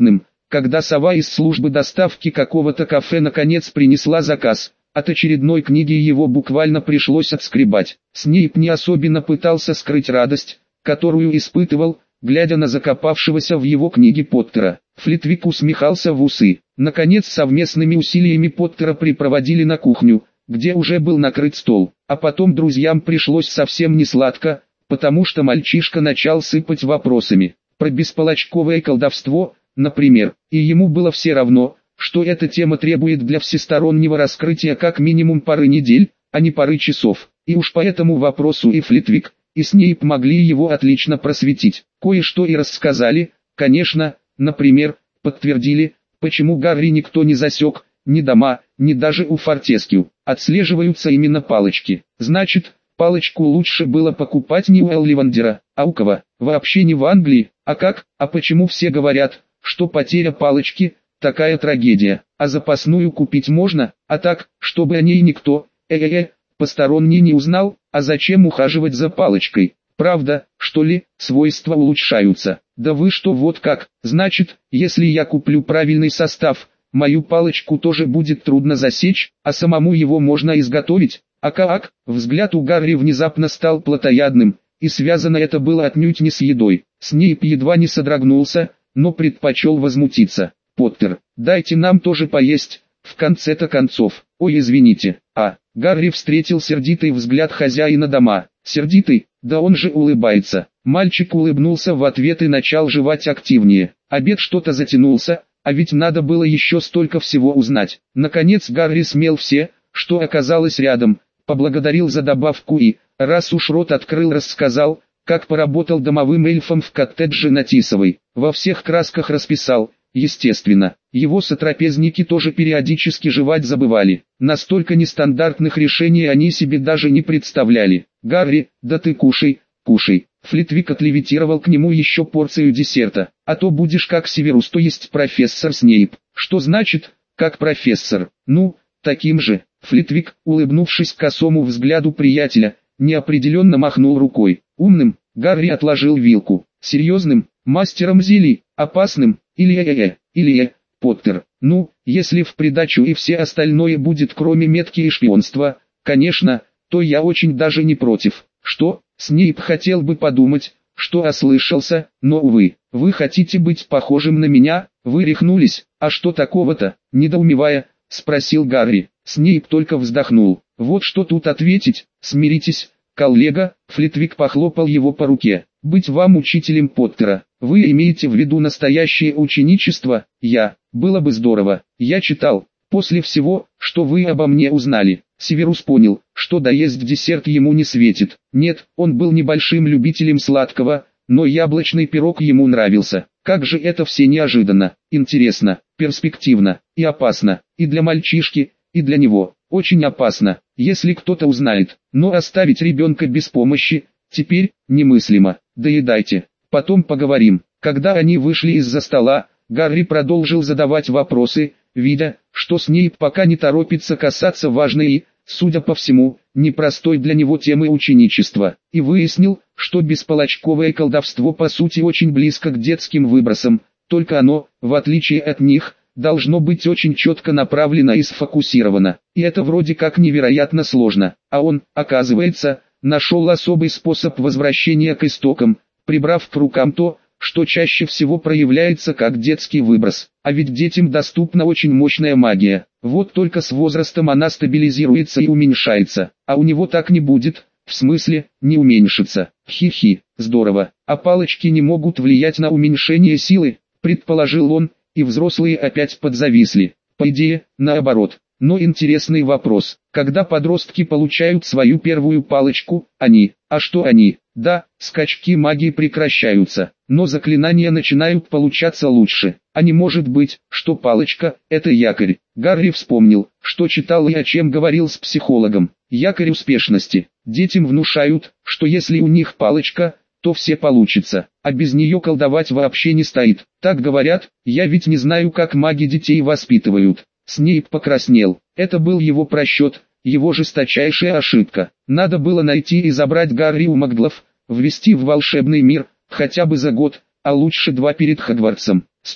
когда сова из службы доставки какого-то кафе наконец принесла заказ. От очередной книги его буквально пришлось отскребать. Снейп не особенно пытался скрыть радость, которую испытывал, глядя на закопавшегося в его книге Поттера. Флитвик усмехался в усы. Наконец совместными усилиями Поттера припроводили на кухню, где уже был накрыт стол. А потом друзьям пришлось совсем не сладко, потому что мальчишка начал сыпать вопросами. Про бесполочковое колдовство, например, и ему было все равно, что эта тема требует для всестороннего раскрытия как минимум пары недель, а не пары часов. И уж по этому вопросу и Флитвик, и Снейп могли его отлично просветить. Кое-что и рассказали, конечно, например, подтвердили, почему Гарри никто не засек, ни дома, ни даже у Фортескью. Отслеживаются именно палочки. Значит, палочку лучше было покупать не у Элливандера, а у кого? Вообще не в Англии. А как? А почему все говорят, что потеря палочки – такая трагедия, а запасную купить можно, а так, чтобы о ней никто, э-э-э, посторонний не узнал, а зачем ухаживать за палочкой? Правда, что ли, свойства улучшаются? Да вы что, вот как? Значит, если я куплю правильный состав, мою палочку тоже будет трудно засечь, а самому его можно изготовить? А как? Взгляд у Гарри внезапно стал плотоядным, и связано это было отнюдь не с едой. Снейп едва не содрогнулся, но предпочел возмутиться. Поттер, дайте нам тоже поесть, в конце-то концов. Ой, извините. А, Гарри встретил сердитый взгляд хозяина дома. Сердитый? Да он же улыбается. Мальчик улыбнулся в ответ и начал жевать активнее. Обед что-то затянулся, а ведь надо было еще столько всего узнать. Наконец Гарри смел все, что оказалось рядом, поблагодарил за добавку и, раз уж рот открыл, рассказал, как поработал домовым эльфом в коттедже на Тисовой. Во всех красках расписал. Естественно, его сотрапезники тоже периодически жевать забывали. Настолько нестандартных решений они себе даже не представляли. «Гарри, да ты кушай, кушай». Флитвик отлевитировал к нему еще порцию десерта. «А то будешь как Северус, то есть профессор Снейп». «Что значит, как профессор?» «Ну, таким же». Флитвик, улыбнувшись косому взгляду приятеля, неопределенно махнул рукой. «Умным?» Гарри отложил вилку. «Серьезным? Мастером зелий? Опасным? Или э-э-э? Или э, Поттер? Ну, если в придачу и все остальное будет кроме метки и шпионства, конечно, то я очень даже не против». «Что?» Снейп хотел бы подумать, что ослышался, но увы. «Вы хотите быть похожим на меня? Вы рехнулись? А что такого-то?» Недоумевая, спросил Гарри. Снейп только вздохнул. «Вот что тут ответить, смиритесь, коллега». Флитвик похлопал его по руке. «Быть вам учителем Поттера, вы имеете в виду настоящее ученичество?» «Я, было бы здорово, я читал, после всего, что вы обо мне узнали». Северус понял, что доесть десерт ему не светит. Нет, он был небольшим любителем сладкого, но яблочный пирог ему нравился. Как же это все неожиданно, интересно, перспективно и опасно, и для мальчишки, и для него. Очень опасно, если кто-то узнает, но оставить ребенка без помощи, теперь, немыслимо. Доедайте, потом поговорим. Когда они вышли из-за стола, Гарри продолжил задавать вопросы, видя, что Снейп пока не торопится касаться важной и, судя по всему, непростой для него темы ученичества, и выяснил, что бесполочковое колдовство по сути очень близко к детским выбросам, только оно, в отличие от них, должно быть очень четко направлено и сфокусировано, и это вроде как невероятно сложно, а он, оказывается, нашел особый способ возвращения к истокам, прибрав к рукам то, что чаще всего проявляется как детский выброс. А ведь детям доступна очень мощная магия. Вот только с возрастом она стабилизируется и уменьшается, а у него так не будет, в смысле, не уменьшится. Хи-хи, здорово. А палочки не могут влиять на уменьшение силы, предположил он, и взрослые опять подзависли. По идее, наоборот. Но интересный вопрос. Когда подростки получают свою первую палочку, они, а что они? Да, скачки магии прекращаются, но заклинания начинают получаться лучше. А не может быть, что палочка – это якорь. Гарри вспомнил, что читал и о чем говорил с психологом. Якорь успешности. Детям внушают, что если у них палочка, то все получится, а без нее колдовать вообще не стоит. Так говорят, я ведь не знаю, как маги детей воспитывают. Снейп покраснел. Это был его просчет, его жесточайшая ошибка. Надо было найти и забрать Гарри у маглов, ввести в волшебный мир, хотя бы за год, а лучше два перед Хогвартсом. Стоп,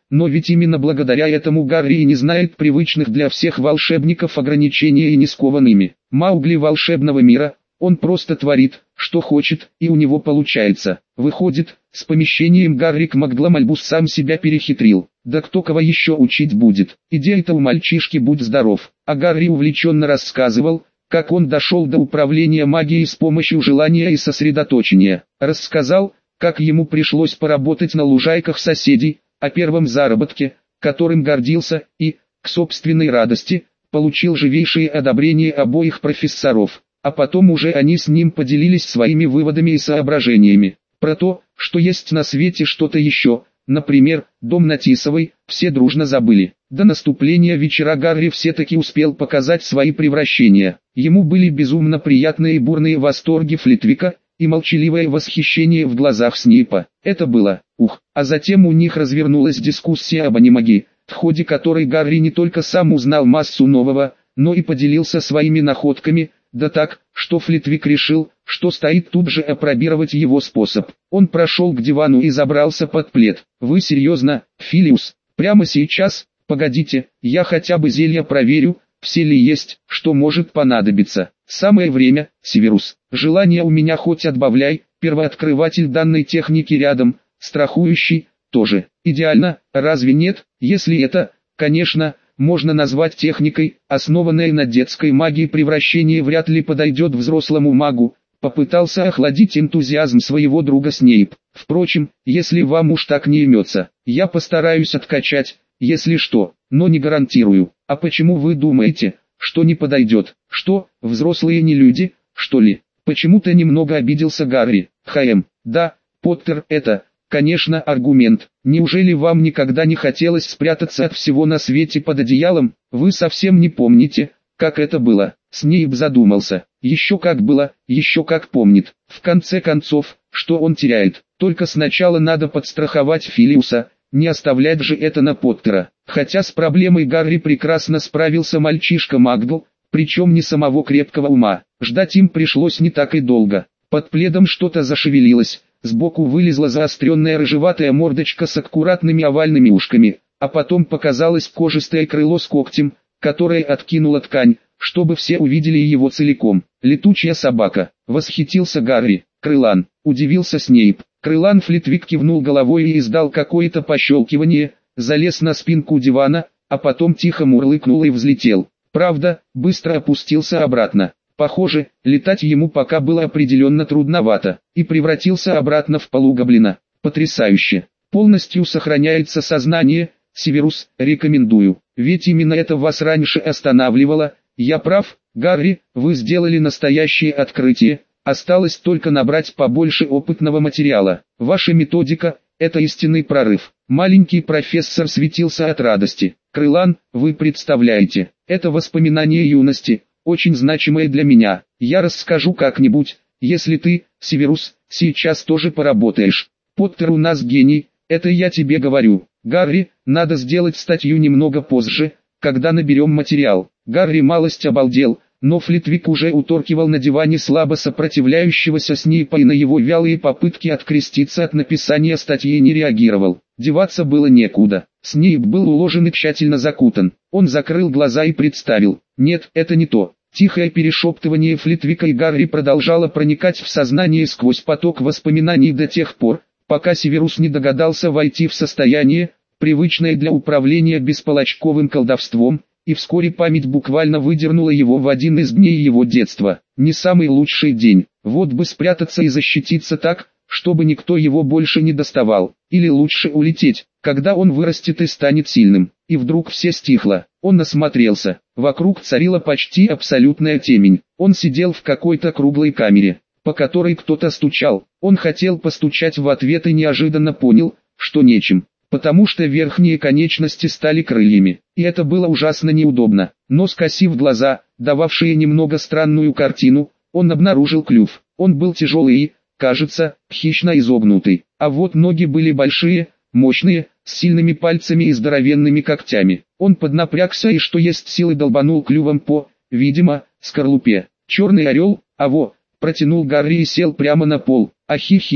но ведь именно благодаря этому Гарри и не знает привычных для всех волшебников ограничений и не скован ими. Маугли волшебного мира, он просто творит, что хочет, и у него получается. Выходит, с помещением Гарри к Макгламальбус сам себя перехитрил. Да кто кого еще учить будет? Идея-то у мальчишки будь здоров. А Гарри увлеченно рассказывал, как он дошел до управления магией с помощью желания и сосредоточения. Рассказал, как ему пришлось поработать на лужайках соседей, о первом заработке, которым гордился, и, к собственной радости, получил живейшее одобрение обоих профессоров. А потом уже они с ним поделились своими выводами и соображениями. Про то, что есть на свете что-то еще, например, дом на Тисовой, все дружно забыли. До наступления вечера Гарри все-таки успел показать свои превращения. Ему были безумно приятные и бурные восторги Флитвика, и молчаливое восхищение в глазах Снейпа. Это было, ух, а затем у них развернулась дискуссия об анимагии, в ходе которой Гарри не только сам узнал массу нового, но и поделился своими находками, да так, что Флитвик решил, что стоит тут же опробировать его способ. Он прошел к дивану и забрался под плед. «Вы серьезно, Филиус? Прямо сейчас? Погодите, я хотя бы зелья проверю, все ли есть, что может понадобиться. Самое время, Северус. Желание у меня хоть отбавляй, первооткрыватель данной техники рядом, страхующий, тоже. Идеально, разве нет? Если это, конечно, можно назвать техникой, основанной на детской магии, превращение вряд ли подойдет взрослому магу», попытался охладить энтузиазм своего друга Снейп. «Впрочем, если вам уж так не имется, я постараюсь откачать, если что, но не гарантирую». «А почему вы думаете, что не подойдет? Что, взрослые не люди, что ли?» Почему-то немного обиделся Гарри. «Хм, да, Поттер, это, конечно, аргумент. Неужели вам никогда не хотелось спрятаться от всего на свете под одеялом? Вы совсем не помните, как это было?» Снейп задумался. Еще как было, еще как помнит. В конце концов, что он теряет? Только сначала надо подстраховать Филиуса, не оставлять же это на Поттера. Хотя с проблемой Гарри прекрасно справился мальчишка Макгл, причем не самого крепкого ума. Ждать им пришлось не так и долго. Под пледом что-то зашевелилось, сбоку вылезла заостренная рыжеватая мордочка с аккуратными овальными ушками, а потом показалось кожистое крыло с когтем, которое откинуло ткань, чтобы все увидели его целиком. «Летучая собака», — восхитился Гарри. «Крылан», — удивился Снейп. Крылан Флитвик кивнул головой и издал какое-то пощелкивание, залез на спинку дивана, а потом тихо мурлыкнул и взлетел. Правда, быстро опустился обратно. Похоже, летать ему пока было определенно трудновато, и превратился обратно в полугоблина. Потрясающе. Полностью сохраняется сознание, Северус, рекомендую. Ведь именно это вас раньше останавливало. Я прав, Гарри, вы сделали настоящее открытие. Осталось только набрать побольше опытного материала. Ваша методика – это истинный прорыв. Маленький профессор светился от радости. Крылан, вы представляете, это воспоминание юности, очень значимое для меня. Я расскажу как-нибудь, если ты, Северус, сейчас тоже поработаешь. Поттер у нас гений, это я тебе говорю. Гарри, надо сделать статью немного позже, когда наберем материал. Гарри малость обалдел. Но Флитвик уже уторкивал на диване слабо сопротивляющегося Снейпа и на его вялые попытки откреститься от написания статьи не реагировал. Деваться было некуда. Снейп был уложен и тщательно закутан. Он закрыл глаза и представил. Нет, это не то. Тихое перешептывание Флитвика и Гарри продолжало проникать в сознание сквозь поток воспоминаний до тех пор, пока Северус не догадался войти в состояние, привычное для управления бесполочковым колдовством, и вскоре память буквально выдернула его в один из дней его детства. Не самый лучший день. Вот бы спрятаться и защититься так, чтобы никто его больше не доставал. Или лучше улететь, когда он вырастет и станет сильным. И вдруг все стихло. Он осмотрелся. Вокруг царила почти абсолютная темень. Он сидел в какой-то круглой камере, по которой кто-то стучал. Он хотел постучать в ответ и неожиданно понял, что нечем. Потому что верхние конечности стали крыльями, и это было ужасно неудобно. Но скосив глаза, дававшие немного странную картину, он обнаружил клюв. Он был тяжелый и, кажется, хищно изогнутый. А вот ноги были большие, мощные, с сильными пальцами и здоровенными когтями. Он поднапрягся и что есть силы долбанул клювом по, видимо, скорлупе. «Черный орел, аво!» протянул Гарри и сел прямо на пол. «Ахихи!»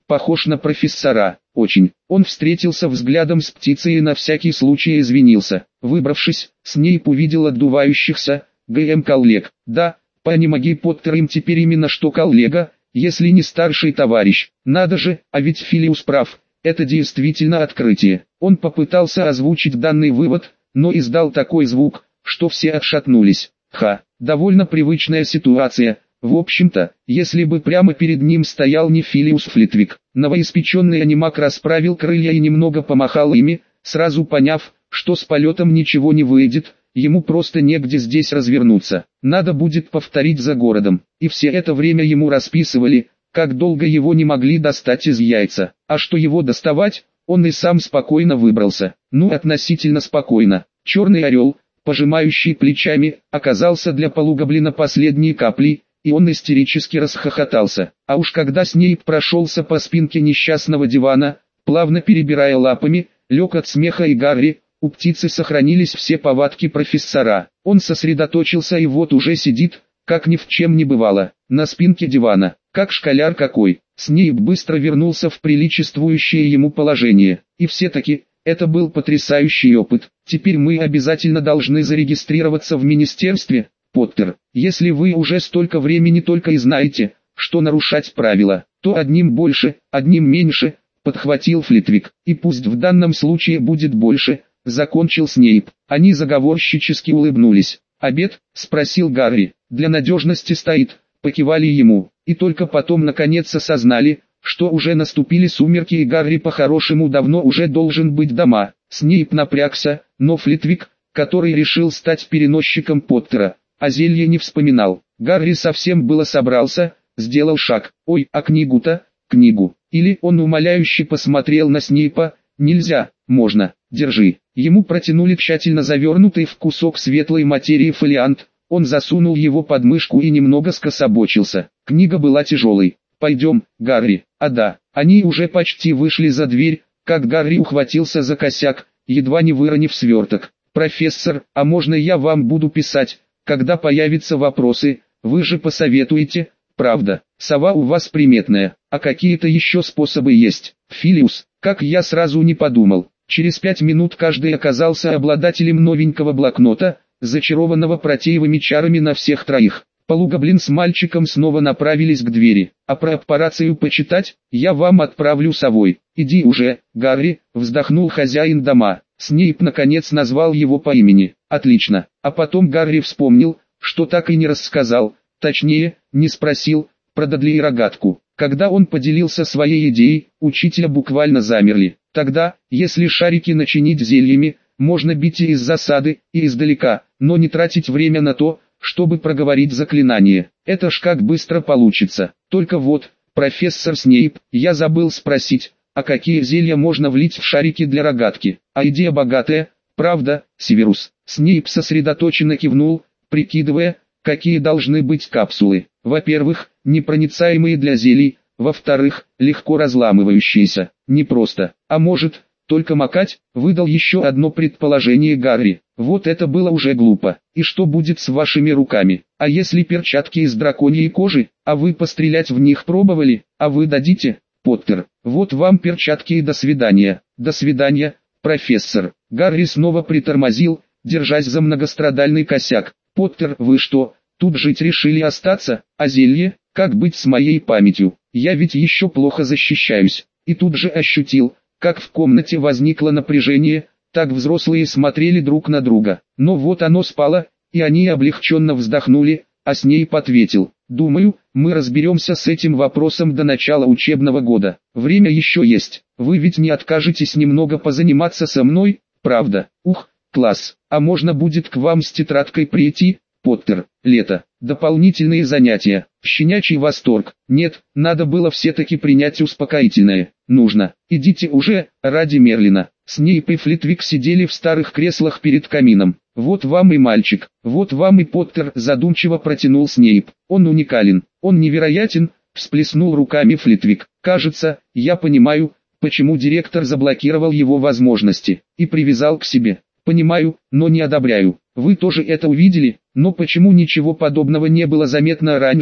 похож на профессора, очень. Он встретился взглядом с птицей и на всякий случай извинился. Выбравшись, Снейп увидел отдувающихся ГМ коллег. Да, по анимаге Поттер им теперь именно что коллега, если не старший товарищ. Надо же, а ведь Филиус прав, это действительно открытие. Он попытался озвучить данный вывод, но издал такой звук, что все отшатнулись. Ха, довольно привычная ситуация. В общем-то, если бы прямо перед ним стоял не Филиус Флитвик. Новоиспеченный анимак расправил крылья и немного помахал ими, сразу поняв, что с полетом ничего не выйдет, ему просто негде здесь развернуться. Надо будет повторить за городом. И все это время ему расписывали, как долго его не могли достать из яйца. А что его доставать, он и сам спокойно выбрался. Ну, относительно спокойно. Черный орел, пожимающий плечами, оказался для полугоблина последней каплей, и он истерически расхохотался. А уж когда Снейп прошелся по спинке несчастного дивана, плавно перебирая лапами, лег от смеха и Гарри, у птицы сохранились все повадки профессора. Он сосредоточился и вот уже сидит, как ни в чем не бывало, на спинке дивана, как школяр какой. Снейп быстро вернулся в приличествующее ему положение. И все-таки, это был потрясающий опыт. Теперь мы обязательно должны зарегистрироваться в министерстве, Поттер. Если вы уже столько времени только и знаете, что нарушать правила, то одним больше, одним меньше, подхватил Флитвик. И пусть в данном случае будет больше, закончил Снейп. Они заговорщически улыбнулись. «Обед?» — спросил Гарри. «Для надежности стоит», — покивали ему. И только потом наконец осознали, что уже наступили сумерки и Гарри по-хорошему давно уже должен быть дома. Снейп напрягся, но Флитвик, который решил стать переносчиком Поттера, о зелье не вспоминал. Гарри совсем было собрался, сделал шаг. «Ой, а книгу-то?» «Книгу». Или он умоляюще посмотрел на Снейпа. «Нельзя». «Можно. Держи». Ему протянули тщательно завернутый в кусок светлой материи фолиант. Он засунул его под мышку и немного скособочился. Книга была тяжелой. «Пойдем, Гарри». А да, они уже почти вышли за дверь, как Гарри ухватился за косяк, едва не выронив сверток. «Профессор, а можно я вам буду писать, когда появятся вопросы? Вы же посоветуете, правда? Сова у вас приметная, а какие-то еще способы есть?» «Филиус, как я сразу не подумал». Через пять минут каждый оказался обладателем новенького блокнота, зачарованного протеевыми чарами на всех троих. Полугоблин с мальчиком снова направились к двери. «А про операцию почитать, я вам отправлю совой». «Иди уже, Гарри», вздохнул хозяин дома. Снейп наконец назвал его по имени. «Отлично». А потом Гарри вспомнил, что так и не рассказал, точнее, не спросил, про Дадли и рогатку. Когда он поделился своей идеей, учителя буквально замерли. Тогда, если шарики начинить зельями, можно бить и из засады, и издалека, но не тратить время на то, чтобы проговорить заклинание. Это ж как быстро получится. Только вот, профессор Снейп, я забыл спросить, а какие зелья можно влить в шарики для рогатки? А идея богатая, правда, Северус? Снейп сосредоточенно кивнул, прикидывая, какие должны быть капсулы. Во-первых, непроницаемые для зелий, во-вторых, легко разламывающиеся. Не просто, а может, только макать, выдал еще одно предположение Гарри. Вот это было уже глупо. И что будет с вашими руками? А если перчатки из драконьей кожи? А вы пострелять в них пробовали? А вы дадите? Поттер, вот вам перчатки и до свидания. До свидания, профессор. Гарри снова притормозил, держась за многострадальный косяк. Поттер, вы что, тут жить решили остаться? А зелье? Как быть с моей памятью? Я ведь еще плохо защищаюсь. И тут же ощутил, как в комнате возникло напряжение, так взрослые смотрели друг на друга. Но вот оно спало, и они облегченно вздохнули, а Снейп ответил: «Думаю, мы разберемся с этим вопросом до начала учебного года. Время еще есть. Вы ведь не откажетесь немного позаниматься со мной, правда? Ух, класс. А можно будет к вам с тетрадкой прийти, Поттер? Лето. Дополнительные занятия. Щенячий восторг. Нет, надо было все-таки принять успокоительное. Нужно. Идите уже, ради Мерлина». Снейп и Флитвик сидели в старых креслах перед камином. «Вот вам и мальчик, вот вам и Поттер», задумчиво протянул Снейп. «Он уникален, он невероятен», всплеснул руками Флитвик. «Кажется, я понимаю, почему директор заблокировал его возможности и привязал к себе. Понимаю, но не одобряю. Вы тоже это увидели, но почему ничего подобного не было заметно раньше?»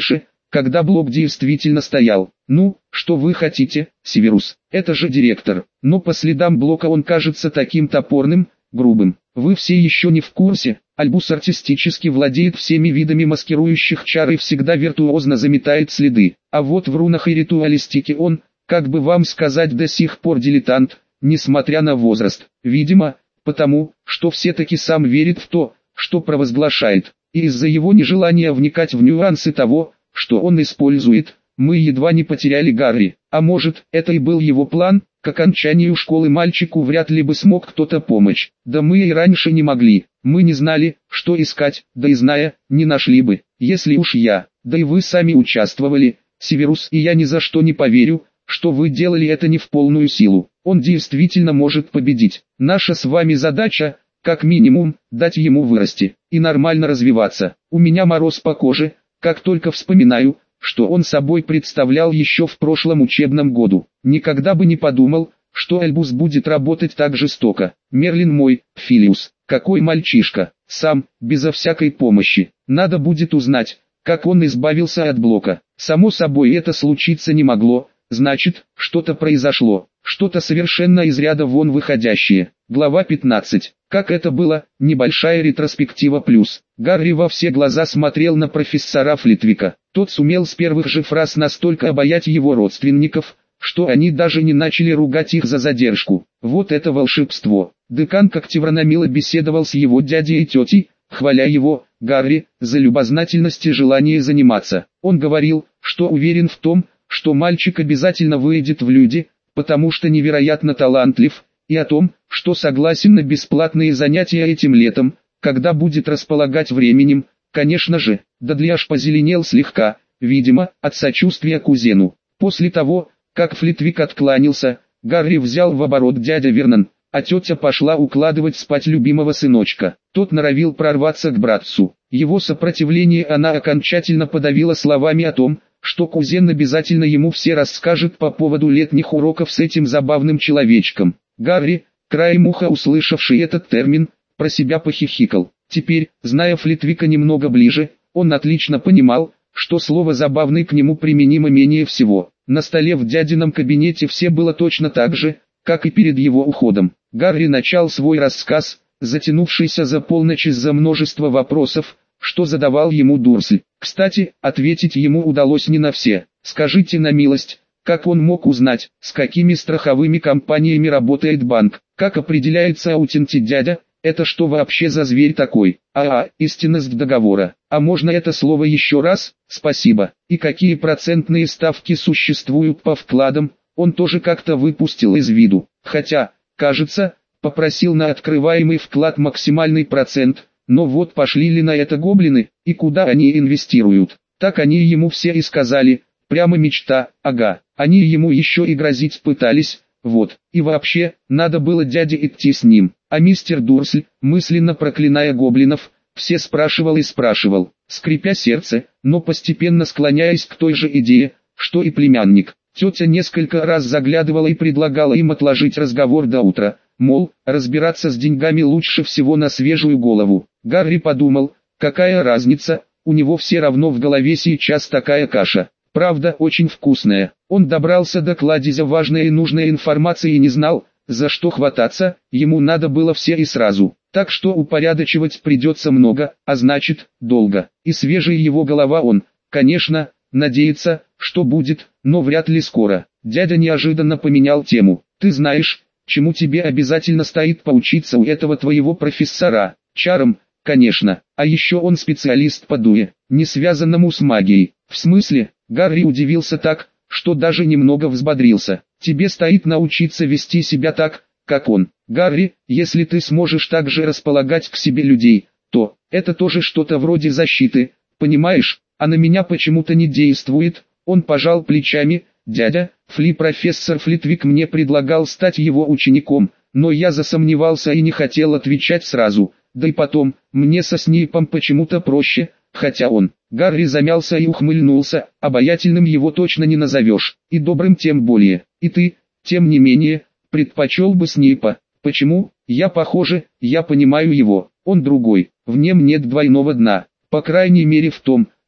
когда блок действительно стоял. Ну, что вы хотите, Северус? Это же директор. Но по следам блока он кажется таким топорным, грубым. Вы все еще не в курсе? Альбус артистически владеет всеми видами маскирующих чар и всегда виртуозно заметает следы. А вот в рунах и ритуалистике он, как бы вам сказать, до сих пор дилетант, несмотря на возраст. Видимо, потому, что все-таки сам верит в то, что провозглашает. И из-за его нежелания вникать в нюансы того, что он использует, мы едва не потеряли Гарри. А может, это и был его план? К окончанию школы мальчику вряд ли бы смог кто-то помочь. Да мы и раньше не могли. Мы не знали, что искать, да и зная, не нашли бы. Если уж я, да и вы сами участвовали, Северус, и я ни за что не поверю, что вы делали это не в полную силу. Он действительно может победить. Наша с вами задача, как минимум, дать ему вырасти и нормально развиваться. У меня мороз по коже, как только вспоминаю, что он собой представлял еще в прошлом учебном году. Никогда бы не подумал, что Альбус будет работать так жестоко. Мерлин мой, Филиус, какой мальчишка, сам, безо всякой помощи. Надо будет узнать, как он избавился от блока. Само собой это случиться не могло, значит, что-то произошло, что-то совершенно из ряда вон выходящее. Глава пятнадцать. Как это было, небольшая ретроспектива плюс. Гарри во все глаза смотрел на профессора Флитвика. Тот сумел с первых же фраз настолько обаять его родственников, что они даже не начали ругать их за задержку. Вот это волшебство. Декан Когтеврана мило беседовал с его дядей и тетей, хваля его, Гарри, за любознательность и желание заниматься. Он говорил, что уверен в том, что мальчик обязательно выйдет в люди, потому что невероятно талантлив, и о том, что согласен на бесплатные занятия этим летом, когда будет располагать временем, конечно же. Дадли аж позеленел слегка, видимо, от сочувствия кузену. После того, как Флитвик откланялся, Гарри взял в оборот дядя Вернон, а тетя пошла укладывать спать любимого сыночка. Тот норовил прорваться к братцу. Его сопротивление она окончательно подавила словами о том, что кузен обязательно ему все расскажет по поводу летних уроков с этим забавным человечком. Гарри, краем уха услышавший этот термин, про себя похихикал. Теперь, зная Флитвика немного ближе, он отлично понимал, что слово «забавный» к нему применимо менее всего. На столе в дядином кабинете все было точно так же, как и перед его уходом. Гарри начал свой рассказ, затянувшийся за полночь из-за множества вопросов, что задавал ему Дурсль. Кстати, ответить ему удалось не на все. Скажите на милость, как он мог узнать, с какими страховыми компаниями работает банк? Как определяется аутентити дядя? Это что вообще за зверь такой? А-а, истинность договора. А можно это слово еще раз? Спасибо. И какие процентные ставки существуют по вкладам? Он тоже как-то выпустил из виду. Хотя, кажется, попросил на открываемый вклад максимальный процент. Но вот пошли ли на это гоблины, и куда они инвестируют? Так они ему все и сказали, прямо мечта, ага. Они ему еще и грозить пытались, вот. И вообще, надо было дяде идти с ним. А мистер Дурсль, мысленно проклиная гоблинов, все спрашивал и спрашивал, скрипя сердце, но постепенно склоняясь к той же идее, что и племянник. Тетя несколько раз заглядывала и предлагала им отложить разговор до утра, мол, разбираться с деньгами лучше всего на свежую голову. Гарри подумал, какая разница, у него все равно в голове сейчас такая каша. Правда, очень вкусная. Он добрался до кладезя важной и нужной информации и не знал, за что хвататься, ему надо было все и сразу. Так что упорядочивать придется много, а значит, долго. И свежая его голова он, конечно, надеется, что будет, но вряд ли скоро. Дядя неожиданно поменял тему. Ты знаешь, чему тебе обязательно стоит поучиться у этого твоего профессора? Чарам, конечно. А еще он специалист по дуе, не связанному с магией. В смысле? Гарри удивился так, что даже немного взбодрился. Тебе стоит научиться вести себя так, как он. Гарри, если ты сможешь так же располагать к себе людей, то это тоже что-то вроде защиты, понимаешь? А на меня почему-то не действует. Он пожал плечами. Дядя, Фли профессор Флитвик мне предлагал стать его учеником, но я засомневался и не хотел отвечать сразу. Да и потом, мне со Снейпом почему-то проще, хотя он... Гарри замялся и ухмыльнулся, обаятельным его точно не назовешь, и добрым тем более. И ты, тем не менее, предпочел бы Снейпа. Почему? Я похоже, я понимаю его, он другой, в нем нет двойного дна, по крайней мере в том,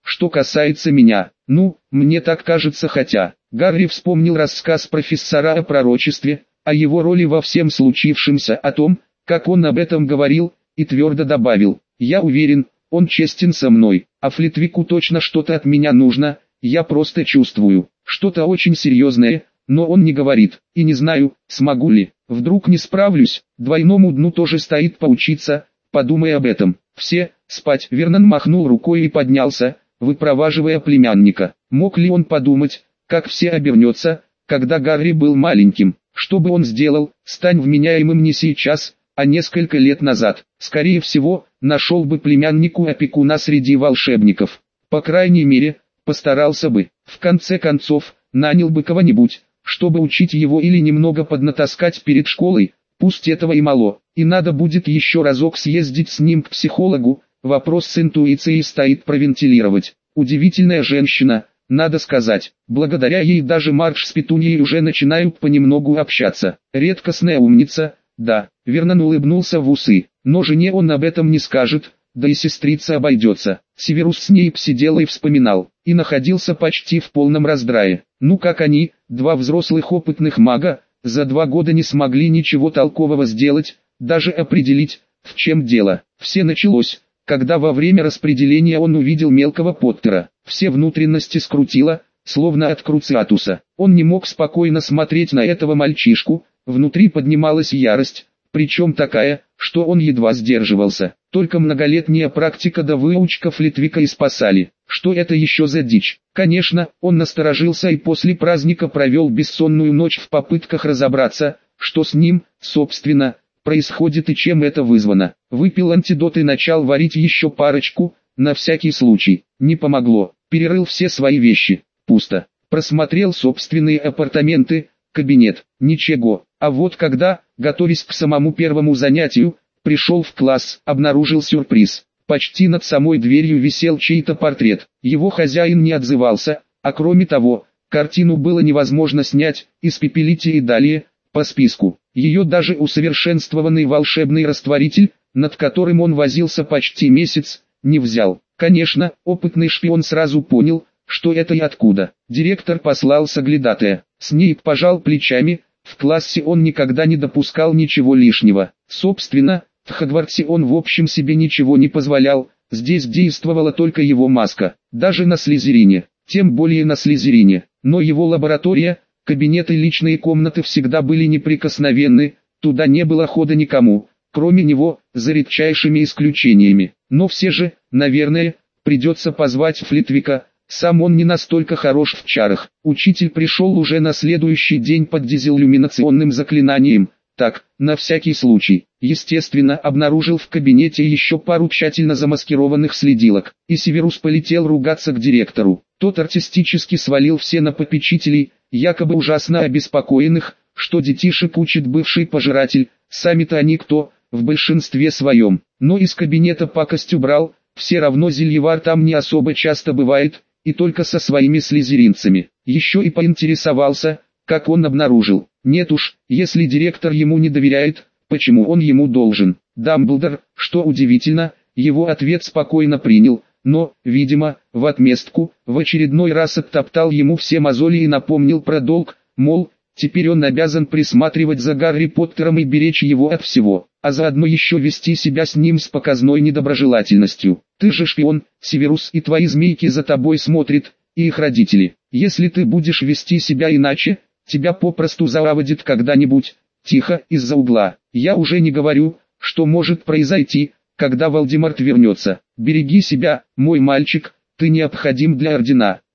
Что касается меня, ну, мне так кажется, хотя... Гарри вспомнил рассказ профессора о пророчестве, о его роли во всем случившемся, о том, как он об этом говорил, и твердо добавил: «Я уверен, он честен со мной, а Флитвику точно что-то от меня нужно, я просто чувствую, что-то очень серьезное, но он не говорит, и не знаю, смогу ли, вдруг не справлюсь, двойному дну тоже стоит поучиться, подумай об этом». Все, спать. Вернон махнул рукой и поднялся, выпроваживая племянника. Мог ли он подумать, как все обернется, когда Гарри был маленьким? Что бы он сделал, стань вменяемым не сейчас, а несколько лет назад? Скорее всего, нашел бы племяннику опекуна среди волшебников. По крайней мере, постарался бы. В конце концов, нанял бы кого-нибудь, чтобы учить его или немного поднатаскать перед школой, пусть этого и мало. И надо будет еще разок съездить с ним к психологу, вопрос с интуицией стоит провентилировать. Удивительная женщина. Надо сказать, благодаря ей даже Мардж с Петуньей уже начинают понемногу общаться. Редкостная умница, да. Вернон улыбнулся в усы, но жене он об этом не скажет, да и сестрица обойдется. Северус Снейп сидел и вспоминал, и находился почти в полном раздрае. Ну как они, два взрослых опытных мага, за два года не смогли ничего толкового сделать, даже определить, в чем дело. Все началось, когда во время распределения он увидел мелкого Поттера. Все внутренности скрутило, словно от круциатуса. Он не мог спокойно смотреть на этого мальчишку, внутри поднималась ярость, причем такая, что он едва сдерживался. Только многолетняя практика да выучка Флитвика и спасали. Что это еще за дичь? Конечно, он насторожился и после праздника провел бессонную ночь в попытках разобраться, что с ним, собственно, происходит и чем это вызвано. Выпил антидот и начал варить еще парочку, на всякий случай. Не помогло. Перерыл все свои вещи. Пусто. Просмотрел собственные апартаменты, кабинет. Ничего. А вот когда, готовясь к самому первому занятию, пришел в класс, обнаружил сюрприз. Почти над самой дверью висел чей-то портрет. Его хозяин не отзывался, а кроме того, картину было невозможно снять, испепелить и далее, по списку. Ее даже усовершенствованный волшебный растворитель, над которым он возился почти месяц, не взял. Конечно, опытный шпион сразу понял, что это и откуда. Директор послал соглядатая. Снейп пожал плечами, в классе он никогда не допускал ничего лишнего. Собственно, в Хогвартсе он в общем себе ничего не позволял, здесь действовала только его маска, даже на Слизерине, тем более на Слизерине. Но его лаборатория, кабинеты и личные комнаты всегда были неприкосновенны, туда не было хода никому, кроме него, за редчайшими исключениями. Но все же, наверное, придется позвать Флитвика, сам он не настолько хорош в чарах. Учитель пришел уже на следующий день под дезиллюминационным заклинанием, так, на всякий случай. Естественно, обнаружил в кабинете еще пару тщательно замаскированных следилок, и Северус полетел ругаться к директору. Тот артистически свалил все на попечителей, якобы ужасно обеспокоенных, что детишек учит бывший пожиратель, сами-то они кто, в большинстве своем. Но из кабинета пакость убрал, все равно зельевар там не особо часто бывает, и только со своими слизеринцами. Еще и поинтересовался, как он обнаружил. Нет уж, если директор ему не доверяет, почему он ему должен? Дамблдор, что удивительно, его ответ спокойно принял, но, видимо, в отместку, в очередной раз оттоптал ему все мозоли и напомнил про долг, мол, теперь он обязан присматривать за Гарри Поттером и беречь его от всего, а заодно еще вести себя с ним с показной недоброжелательностью. Ты же шпион, Северус, и твои змейки за тобой смотрят, и их родители. Если ты будешь вести себя иначе, тебя попросту заводит когда-нибудь. Тихо, из-за угла. Я уже не говорю, что может произойти, когда Волдеморт вернется. Береги себя, мой мальчик, ты необходим для Ордена.